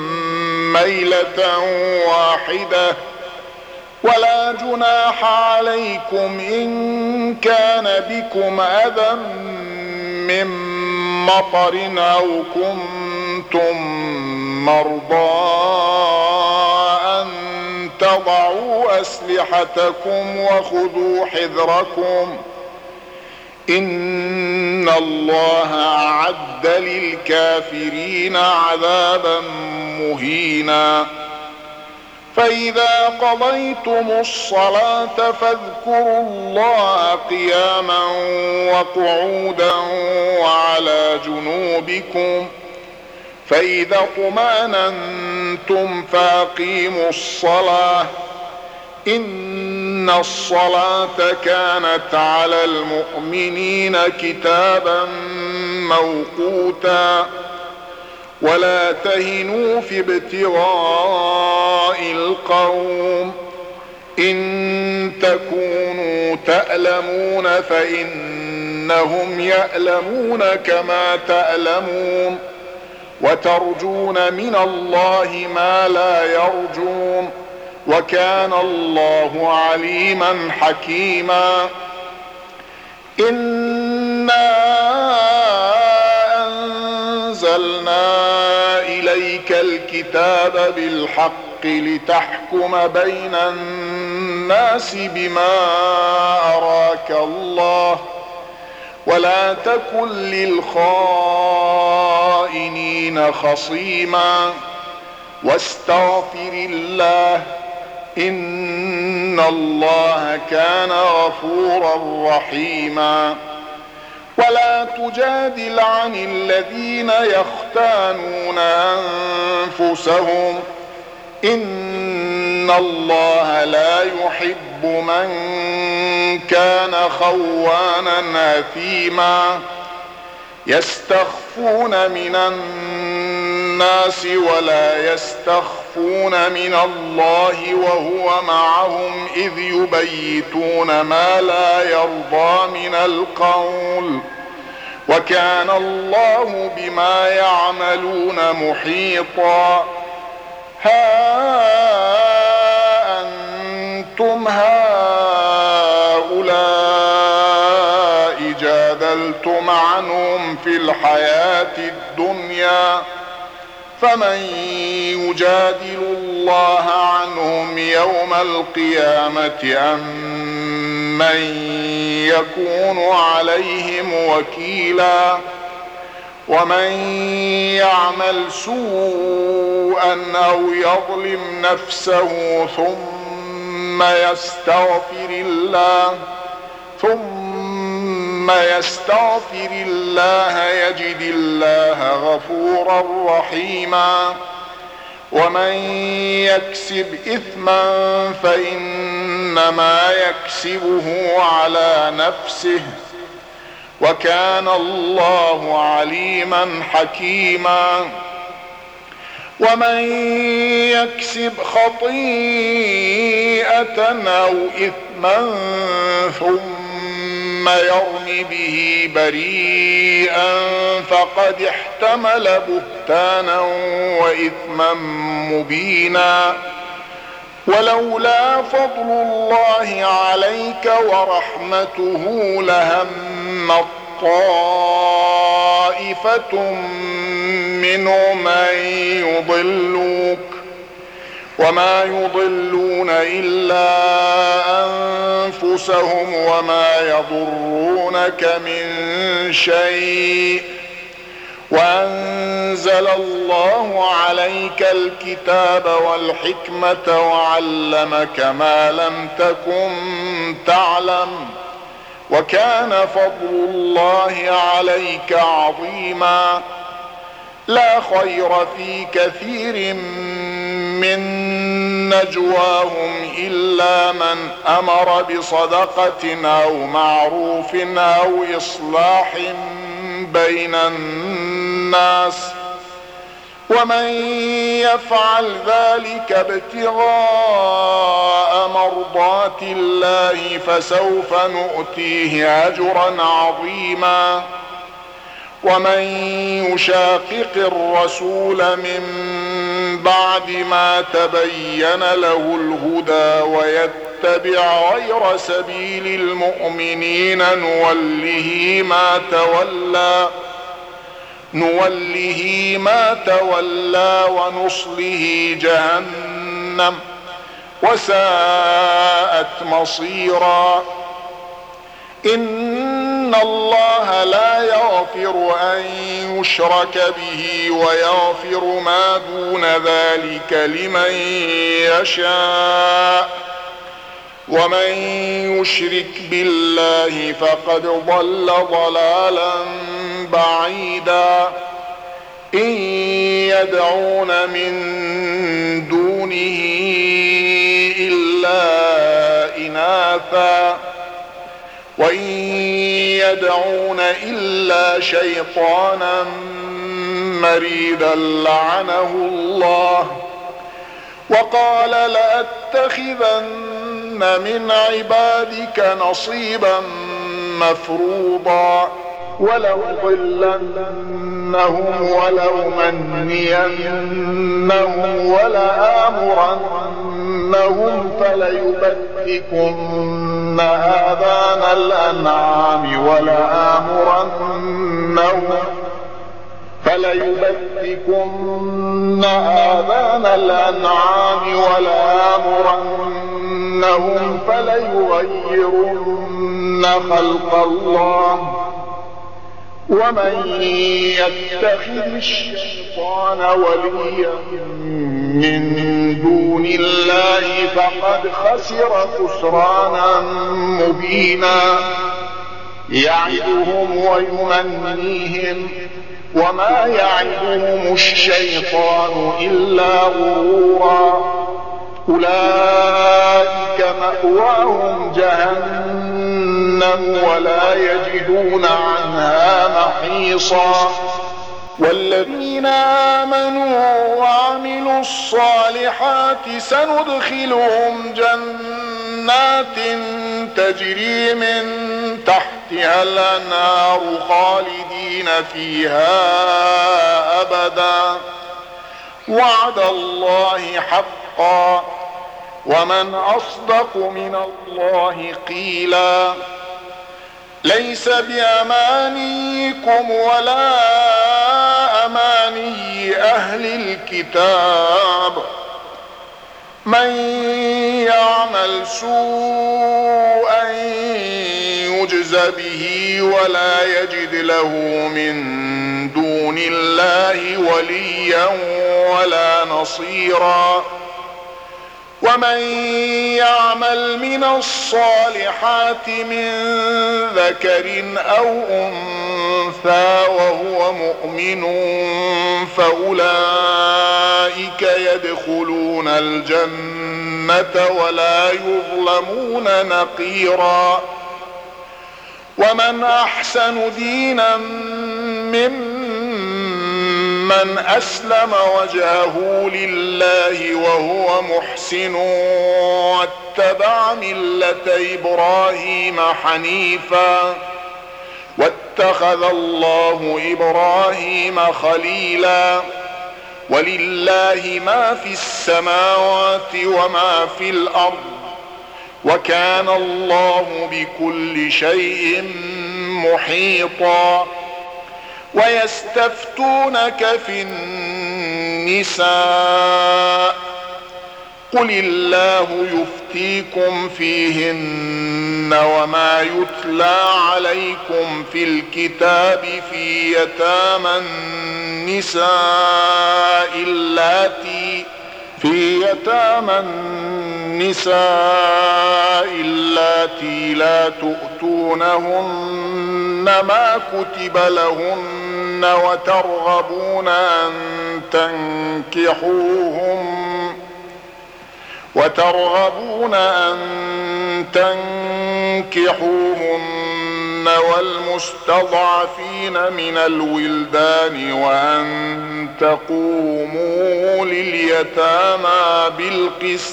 ميلة واحدة ولا جناح عليكم إن كان بكم أذى من مطر أو كنتم مرضى أن تضعوا أسلحتكم وخذوا حذركم إن الله أعد للكافرين عذابا مهينا. فإذا قضيتم الصلاة فاذكروا الله قياما وقعودا وعلى جنوبكم فإذا اطمأننتم فأقيموا الصلاة إن الصلاة كانت على المؤمنين كتابا موقوتا. ولا تهنوا في ابتغاء القوم إن تكونوا تألمون فإنهم يألمون كما تألمون وترجون من الله ما لا يرجون وكان الله عليما حكيما. إنا أنزلنا إليك الكتاب بالحق لتحكم بين الناس بما أراك الله ولا تكن للخائنين خصيما واستغفر الله إن الله كان غفورا رحيما. ولا تجادل عن الذين يختانون أنفسهم إن الله لا يحب من كان خوانا أثيما يستخفون من الناس ولا يستخفون من الله وهو معهم إذ يبيتون ما لا يرضى من القول وكان الله بما يعملون محيطا. ها أنتم هؤلاء جادلتم عنهم في الحياة الدنيا فمن يجادل الله عنهم يوم القيامة أم من يكون عليهم وكيلا. ومن يعمل سوءا أو يظلم نفسه ثم يستغفر الله ثم يستغفر الله يجد الله غفورا رحيما. ومن يكسب إثما فإنما يكسبه على نفسه وكان الله عليما حكيما. ومن يكسب خطيئة أو إثما ثم يرم به بريئا فقد احتمل بهتانا وإثما مبينا. ولولا فضل الله عليك ورحمته لهم طائفة منهم أن يضلوك وما يضلون إلا أنفسهم وما يضرونك من شيء. وأنزل الله عليك الكتاب والحكمة وعلمك ما لم تكن تعلم وكان فضل الله عليك عظيما. لا خير في كثير من نجواهم إلا من أمر بصدقة أو معروف أو إصلاح بين الناس ومن يفعل ذلك ابتغاء مرضات الله فسوف نؤتيه أجرا عظيما. ومن يشاقق الرسول من بعد ما تبين له الهدى ويتبع غير سبيل المؤمنين نوله ما تولى نوله ما تولى ونصله جهنم وساءت مصيرا. إن الله لا يغفر أن يشرك به ويغفر ما دون ذلك لمن يشاء ومن يشرك بالله فقد ضل ضلالا بعيدا. إن يدعون من دونه إلا إناثا وإن يدعون إلا شيطانا مريدا لعنه الله. وقال لأتخذن من عبادك نصيبا مفروضا ولأضلنهم ولأمنينهم ولآمرنهم فليبتكن آذان الأنعام ولآمرنهم فليبتكن آذان الأنعام ولآمرنهم فليغيرن خلق الله. ومن يتخذ الشيطان وليا من دون الله فقد خسر خسرانا مبينا. يعدهم ويمنيهم وما يعدهم الشيطان إلا غرورا. أولئك مأواهم جهنم الجنة ولا يجدون عنها محيصا. والذين آمنوا وعملوا الصالحات سندخلهم جنات تجري من تحتها الأنهار خالدين فيها أبدا وعد الله حقا ومن أصدق من الله قيلا. ليس بأمانيكم ولا أماني أهل الكتاب من يعمل سوءا يجز به ولا يجد له من دون الله وليا ولا نصيرا. ومن يعمل من الصالحات من ذكر أو أنثى وهو مؤمن فأولئك يدخلون الجنة ولا يظلمون نقيرا. ومن أحسن دينا ممن أسلم وجهه لله وهو محسن واتبع ملة إبراهيم حنيفا واتخذ الله إبراهيم خليلا. ولله ما في السماوات وما في الأرض وكان الله بكل شيء محيطا. ويستفتونك في النساء قل الله يفتيكم فيهن وما يتلى عليكم في الكتاب في يتامى النساء اللاتي في يتامى النساء اللاتي لا تؤتونهن ما كتب لهن وترغبون أن تنكحوهم وترغبون أن تنكحوهن والمستضعفين من الولدان وأن تقوموا لليتامى بالقسط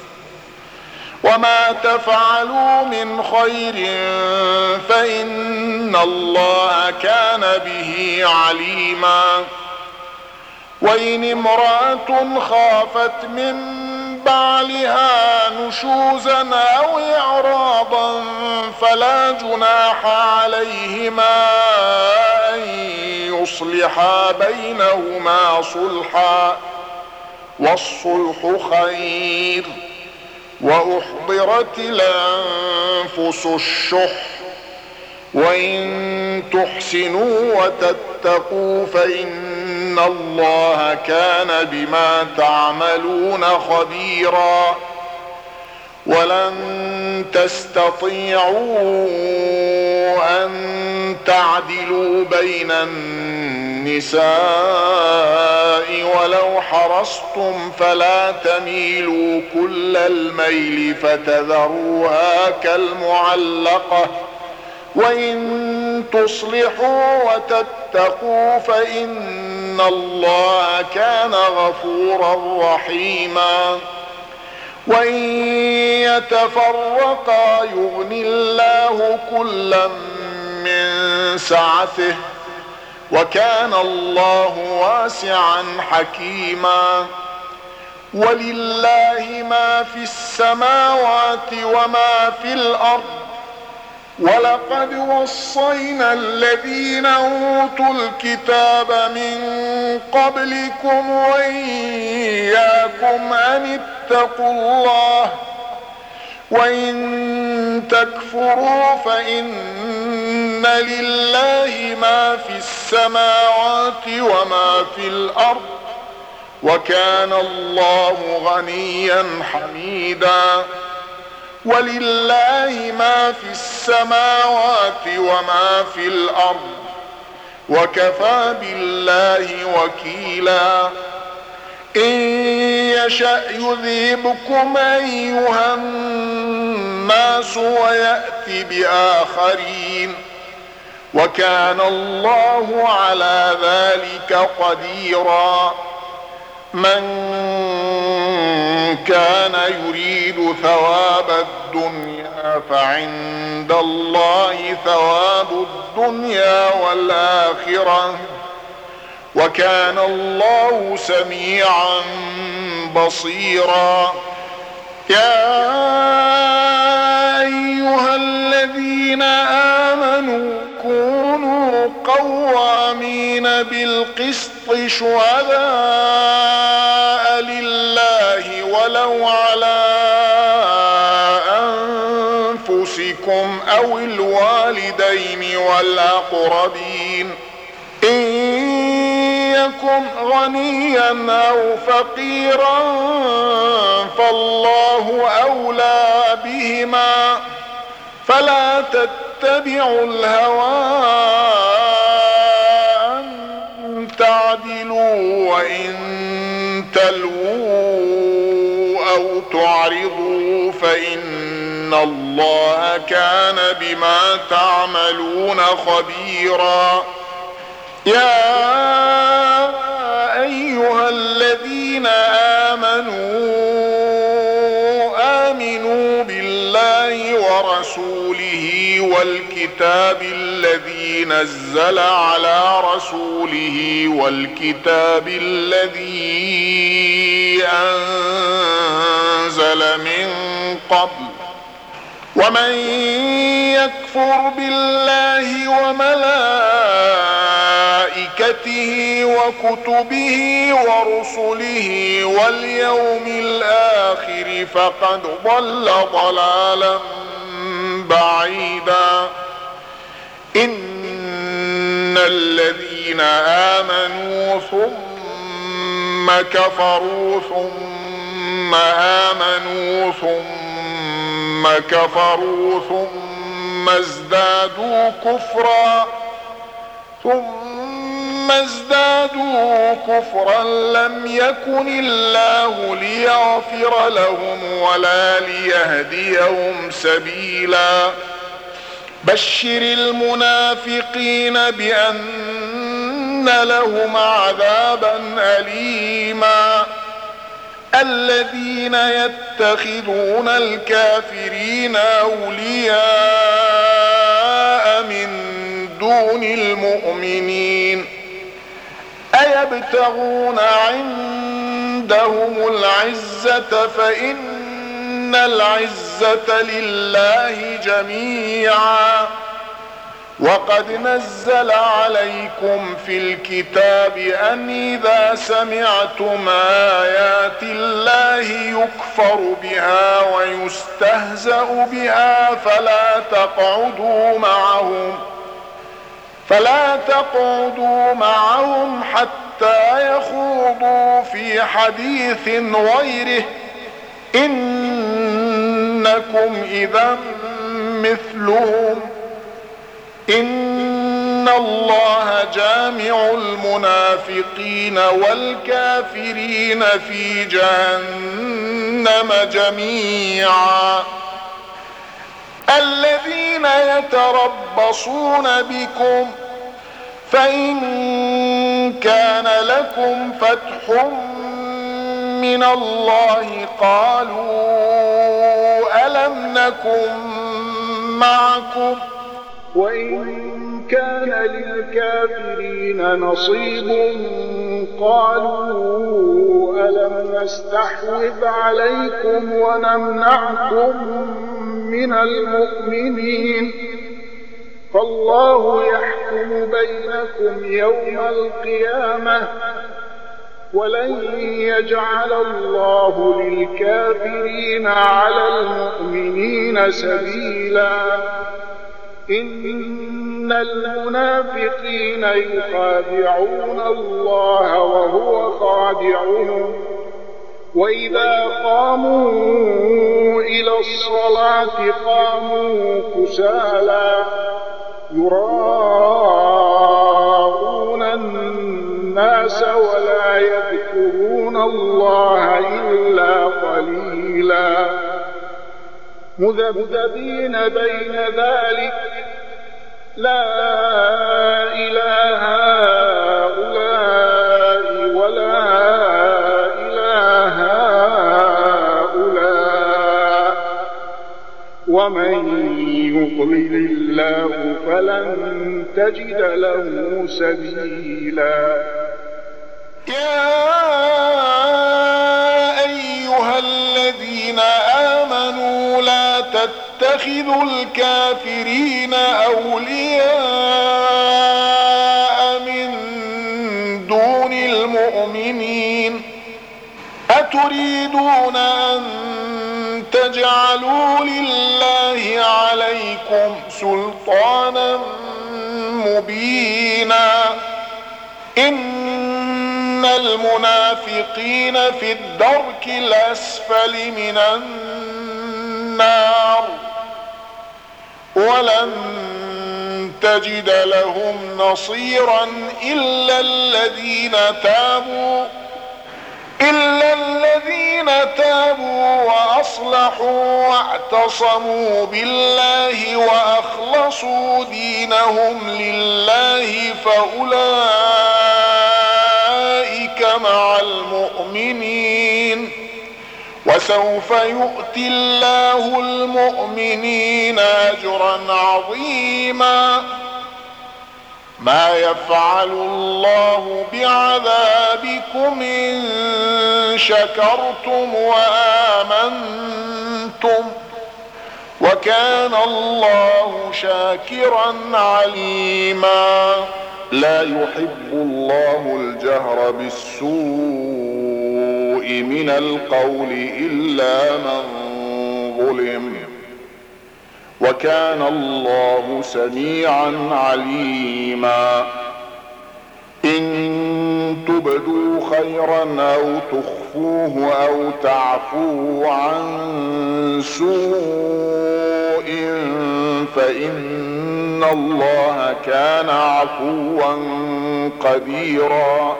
وما تفعلوا من خير فإن الله كان به عليما. وإن امرأة خافت من بعلها نشوزا أو إعراضا فلا جناح عليهما أن يصلحا بينهما صلحا والصلح خير. وأحضرت الأنفس الشح وإن تحسنوا وتتقوا فإن الله كان بما تعملون خبيرا. ولن تستطيعوا أن تعدلوا بين النساء ولو حرصتم فلا تميلوا كل الميل فتذروها كالمعلقة. وإن تصلحوا وتتقوا فإن الله كان غفورا رحيما. وإن يتفرقا يغني الله كلا من سعته وكان الله واسعا حكيما. ولله ما في السماوات وما في الأرض ولقد وصينا الذين أوتوا الكتاب من قبلكم وإياكم أن اتقوا الله وإن تكفروا فإن لله ما في السماوات وما في الأرض وكان الله غنيا حميدا. ولله ما في السماوات وما في الأرض وكفى بالله وكيلا. إن يشأ يذهبكم أيها الناس ويأتي بآخرين وكان الله على ذلك قديرا. من كان يريد ثواب الدنيا فعند الله ثواب الدنيا والآخرة وكان الله سميعا بصيرا. يا أيها الذين آمنوا كونوا قوامين بالقسط شهداء لله ولو على أنفسكم أو الوالدين والأقربين إن يكن غنيا أو فقيرا فالله أولى بهما فلا تتبعوا الهوى أن تعدلوا وإن تلووا أو تعرضوا فإن الله كان بما تعملون خبيرا. يا أيها الذين آمنوا آمنوا بالله ورسوله والكتاب الذي نزل على رسوله والكتاب الذي أنزل من قبل ومن يكفر بالله وملائكته وكتبه ورسله واليوم الآخر فقد ضل ضلالا بعيدا. إن الذين آمنوا ثم كفروا ثم آمنوا ثم كفروا ثم ازدادوا كفرا ثم ازدادوا كفرا لم يكن الله ليغفر لهم ولا ليهديهم سبيلا. بشر المنافقين بأن لهم عذابا أليما. الذين يتخذون الكافرين أولياء من دون المؤمنين أيبتغون عندهم العزة فإن العزة لله جميعا. وقد نزل عليكم في الكتاب أن إذا سمعتم آيات الله يكفر بها ويستهزأ بها فلا تقعدوا معهم فلا تقعدوا معهم حتى يخوضوا في حديث غيره إنكم إذا مثلهم إن الله جامع المنافقين والكافرين في جهنم جميعا. الذين يتربصون بكم فإن كان لكم فتح من الله قالوا ألم نكن معكم وإن كان للكافرين نصيب قالوا ألم نستحوذ عليكم ونمنعكم من المؤمنين فالله يحكم بينكم يوم القيامة ولن يجعل الله للكافرين على المؤمنين سبيلا. إن المنافقين يخادعون الله وهو خادعهم وإذا قاموا إلى الصلاة قاموا كسالى يراءون الناس ولا يذكرون الله إلا قليلا مذبذبين بين ذلك لا إله هؤلاء ولا إله هؤلاء ومن يضلل الله فلن تجد له سبيلا. يا أيها الذين آمنوا لا تتخذوا الكافرين أولياء من دون المؤمنين أتريدون أن تجعلوا لله عليكم سلطانا مبينا إن المنافقين في الدرك الأسفل من النار ولن تجد لهم نصيرا إلا الذين تابوا إلا الذين تابوا وأصلحوا واعتصموا بالله وأخلصوا دينهم لله فأولئك مع المؤمنين وسوف يؤتي الله المؤمنين أجرا عظيما. ما يفعل الله بعذابكم إن شكرتم وآمنتم وكان الله شاكرا عليما. لا يحب الله الجهر بالسوء من القول إلا من ظلم وكان الله سميعا عليما. إن تبدوا خيرا أو تخفوه أو تعفوا عن سوء فإن الله كان عفوا قديرا.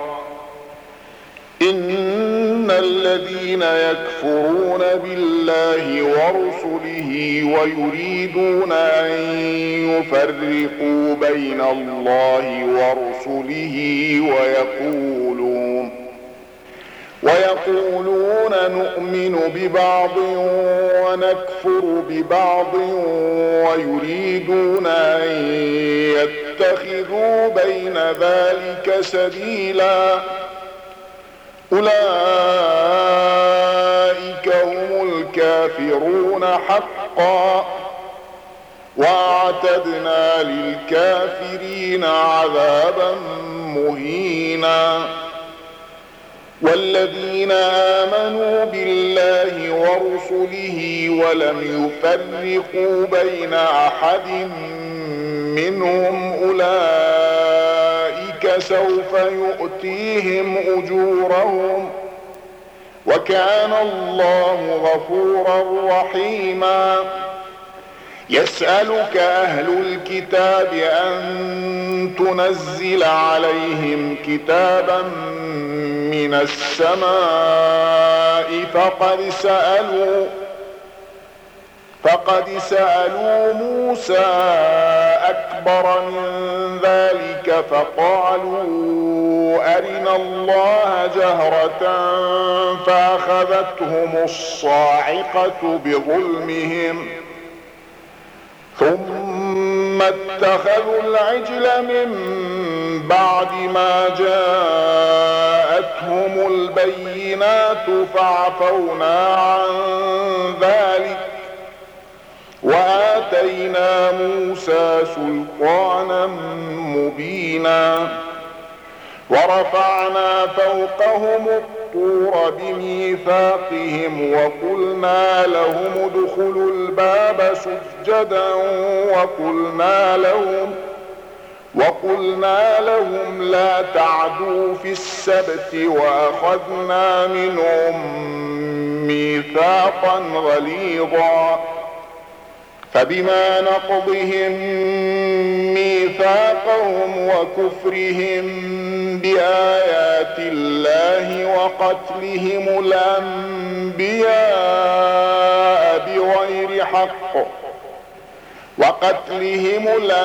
إن الذين يكفرون بالله ورسله ويريدون أن يفرقوا بين الله ورسله ويقولون ويقولون نؤمن ببعض ونكفر ببعض ويريدون أن يتخذوا بين ذلك سبيلا أولئك هم الكافرون حقا وأعتدنا للكافرين عذابا مهينا. والذين آمنوا بالله ورسله ولم يفرقوا بين أحد منهم أولئك سوف يؤتيهم أجورهم وكان الله غفورا رحيما. يسألك أهل الكتاب أن تنزل عليهم كتابا من السماء فقد سألوا فقد سألوا موسى أكبر من ذلك فقالوا أرنا الله جهرة فأخذتهم الصاعقة بظلمهم ثم اتخذوا العجل من بعد ما جاءتهم البينات فعفونا عن ذلك وآتينا موسى سلطانا مبينا. ورفعنا فوقهم الطور بميثاقهم وقلنا لهم ادخلوا الباب سجدا وقلنا لهم وقلنا لهم لا تعدوا في السبت وأخذنا منهم ميثاقا غليظا فبما نقضهم ميثاقهم وكفرهم بآيات الله وقتلهم الأنبياء بغير حق وقتلهم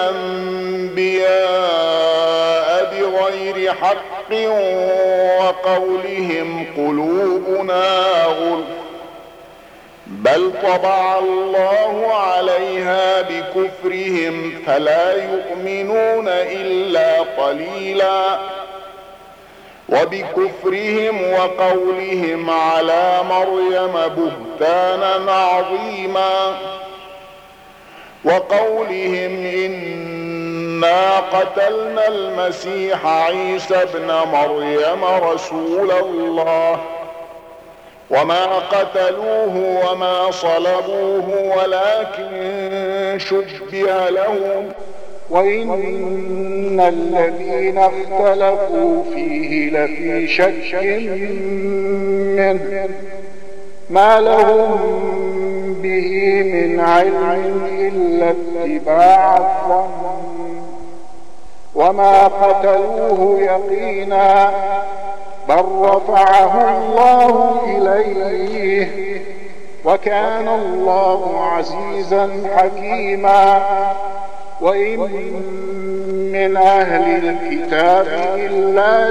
الأنبياء بغير حق وقولهم قلوبنا غلف بل طبع الله عليها بكفرهم فلا يؤمنون إلا قليلا وبكفرهم وقولهم على مريم بهتانا عظيما وقولهم إنا قتلنا المسيح عيسى ابن مريم رسول الله وما قتلوه وما صلبوه ولكن شبه لهم وإن الذين اختلفوا فيه لفي شك منه ما لهم به من علم إلا اتباع الظن وما قتلوه يقينا بل رفعه الله إليه وكان الله عزيزا حكيما وإن من أهل الكتاب إلا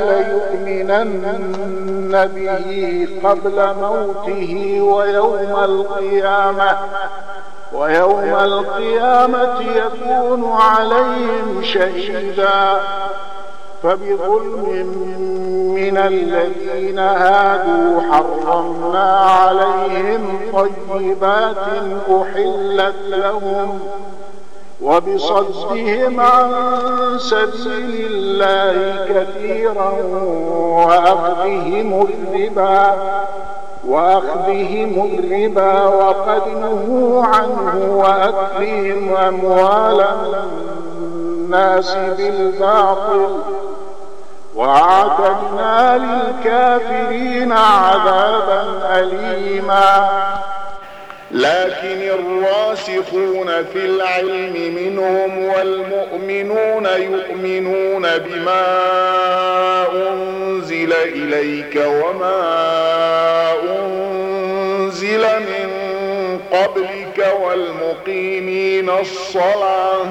ليؤمنن به قبل موته ويوم القيامة ويوم القيامة يكون عليهم شهيدا فبظلم من الذين هادوا حرمنا عليهم طيبات أحلت لهم وبصدهم عن سبيل الله كثيرا وأخذهم الربا وأخذهم الربا وقد نهوا عنه وأكلهم أموال الناس بالباطل وأعتدنا للكافرين عذابا أليما لكن الراسخون في العلم منهم والمؤمنون يؤمنون بما أنزل إليك وما أنزل من قبلك والمقيمين الصلاة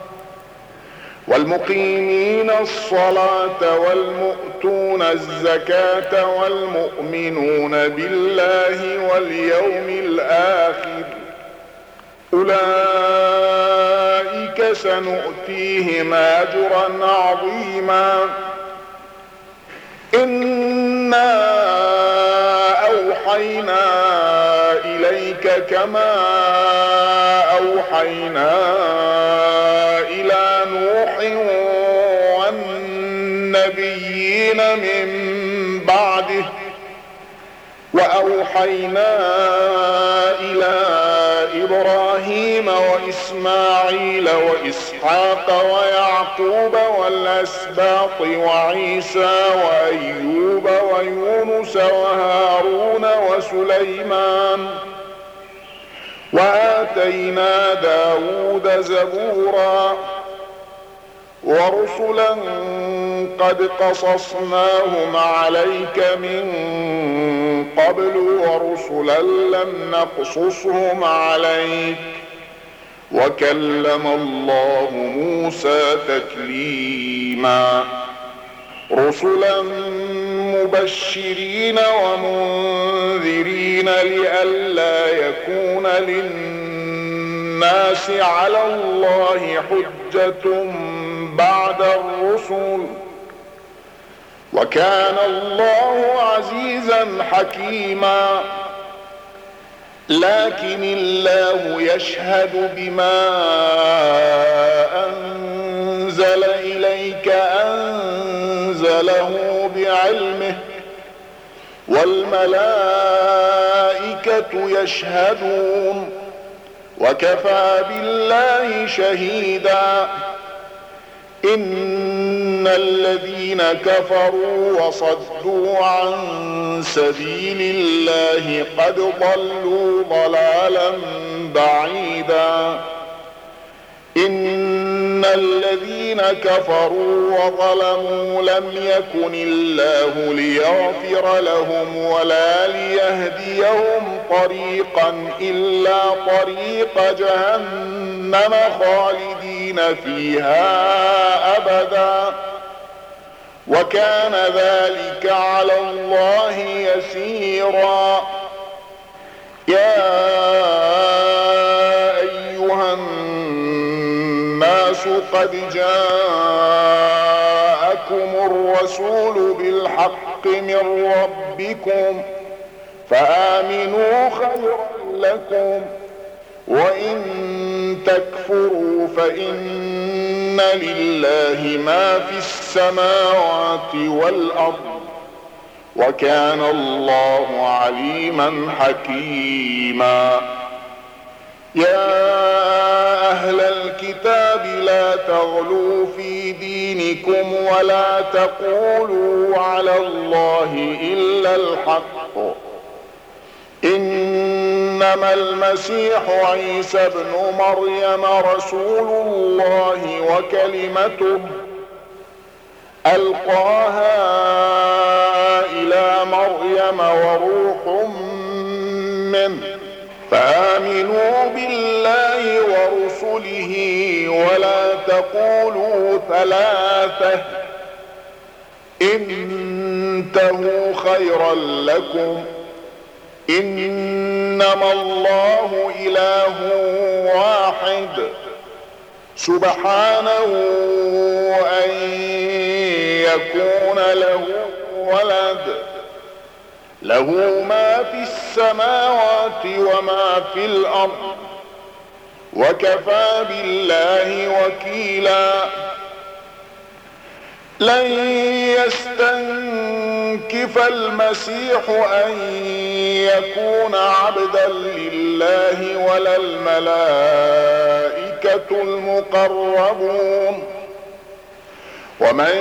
والمقيمين الصلاة والمؤتون الزكاة والمؤمنون بالله واليوم الآخر أولئك سنؤتيهم أجرا عظيما إنا أوحينا إليك كما أوحينا إلى نوح والنبيين من بعده وأوحينا إلى إبراهيم وإسماعيل وإسحاق ويعقوب والأسباط وعيسى وأيوب ويونس وهارون وسليمان وآتينا داود زبورا ورسلا قد قصصناهم عليك من قبل ورسلا لم نقصصهم عليك وكلم الله موسى تكليما رسلا مبشرين ومنذرين لئلا يكون للناس على الله حجة بعد الرسل وكان الله عزيزا حكيما لكن الله يشهد بما أنزل إليك أنزله بعلمه والملائكة يشهدون وكفى بالله شهيدا إن الذين كفروا وصدوا عن سبيل الله قد ضلوا ضلالا بعيدا إن الذين كفروا وظلموا لم يكن الله ليغفر لهم ولا ليهديهم طريقا إلا طريق جهنم خالدين فيها أبدا وكان ذلك على الله يسيرا. يا أيها الناس قد جاءكم الرسول بالحق من ربكم فآمنوا خيرا لكم وإن تكفروا فإن لله ما في السماوات والأرض وكان الله عليما حكيما. يا أهل الكتاب لا تغلوا في دينكم ولا تقولوا على الله إلا الحق إنما المسيح عيسى ابن مريم رسول الله وكلمته ألقاها إلى مريم وروح منه فآمنوا بالله ورسله ولا تقولوا ثلاثة انتهوا خيرا لكم إنما الله إله واحد سبحانه أن يكون له ولد له ما في السماوات وما في الأرض وكفى بالله وكيلا. لن يستنكف المسيح أن يكون عبدا لله ولا الملائكة المقربون ومن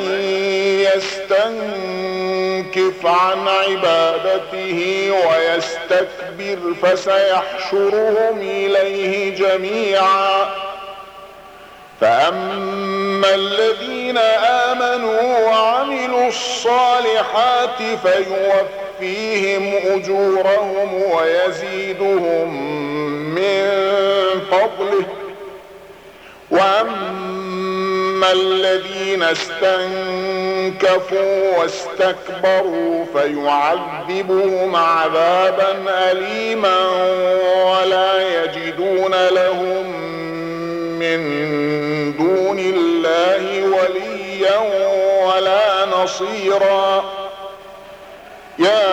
يستنكف عن عبادته ويستكبر فسيحشرهم إليه جميعا. فأما الذين آمنوا وعملوا الصالحات فيوفيهم أجورهم ويزيدهم من فضله وأما الذين استنكفوا واستكبروا فيعذبهم عذابا أليما ولا يجدون لهم من دون الله وليا ولا نصيرا. يا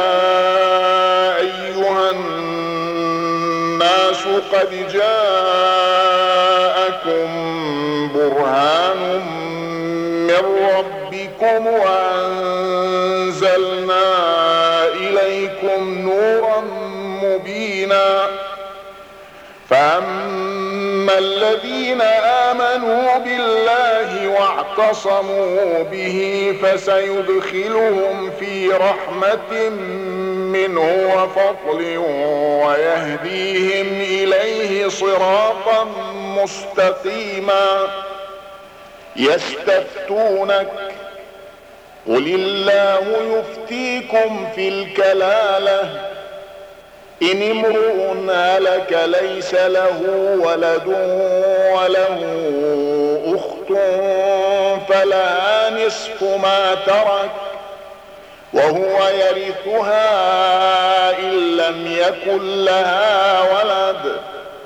أيها الناس قد جاءكم برهان من ربكم وأنزلنا إليكم نورا مبينا. فأما الذين آمنوا بالله واعتصموا به فسيدخلهم في رحمة منه وفضل ويهديهم إليه صراطا مستقيما. يستفتونك قل الله يفتيكم في الكلالة إن امرؤ هلك ليس له ولد وله أخت فلها نصف ما ترك وهو يرثها إن لم يكن لها ولد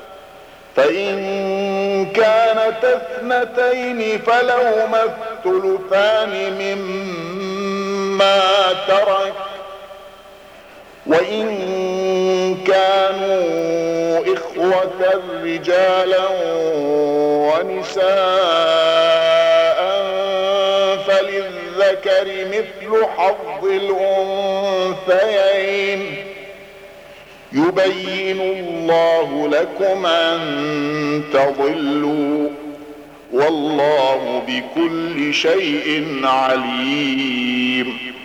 فإن كانت اثنتين فلهما الثلثان مما ترك وإن كانوا إخوة رجالا ونساء فللذكر مثل حظ الأنثيين يبين الله لكم أن تضلوا والله بكل شيء عليم.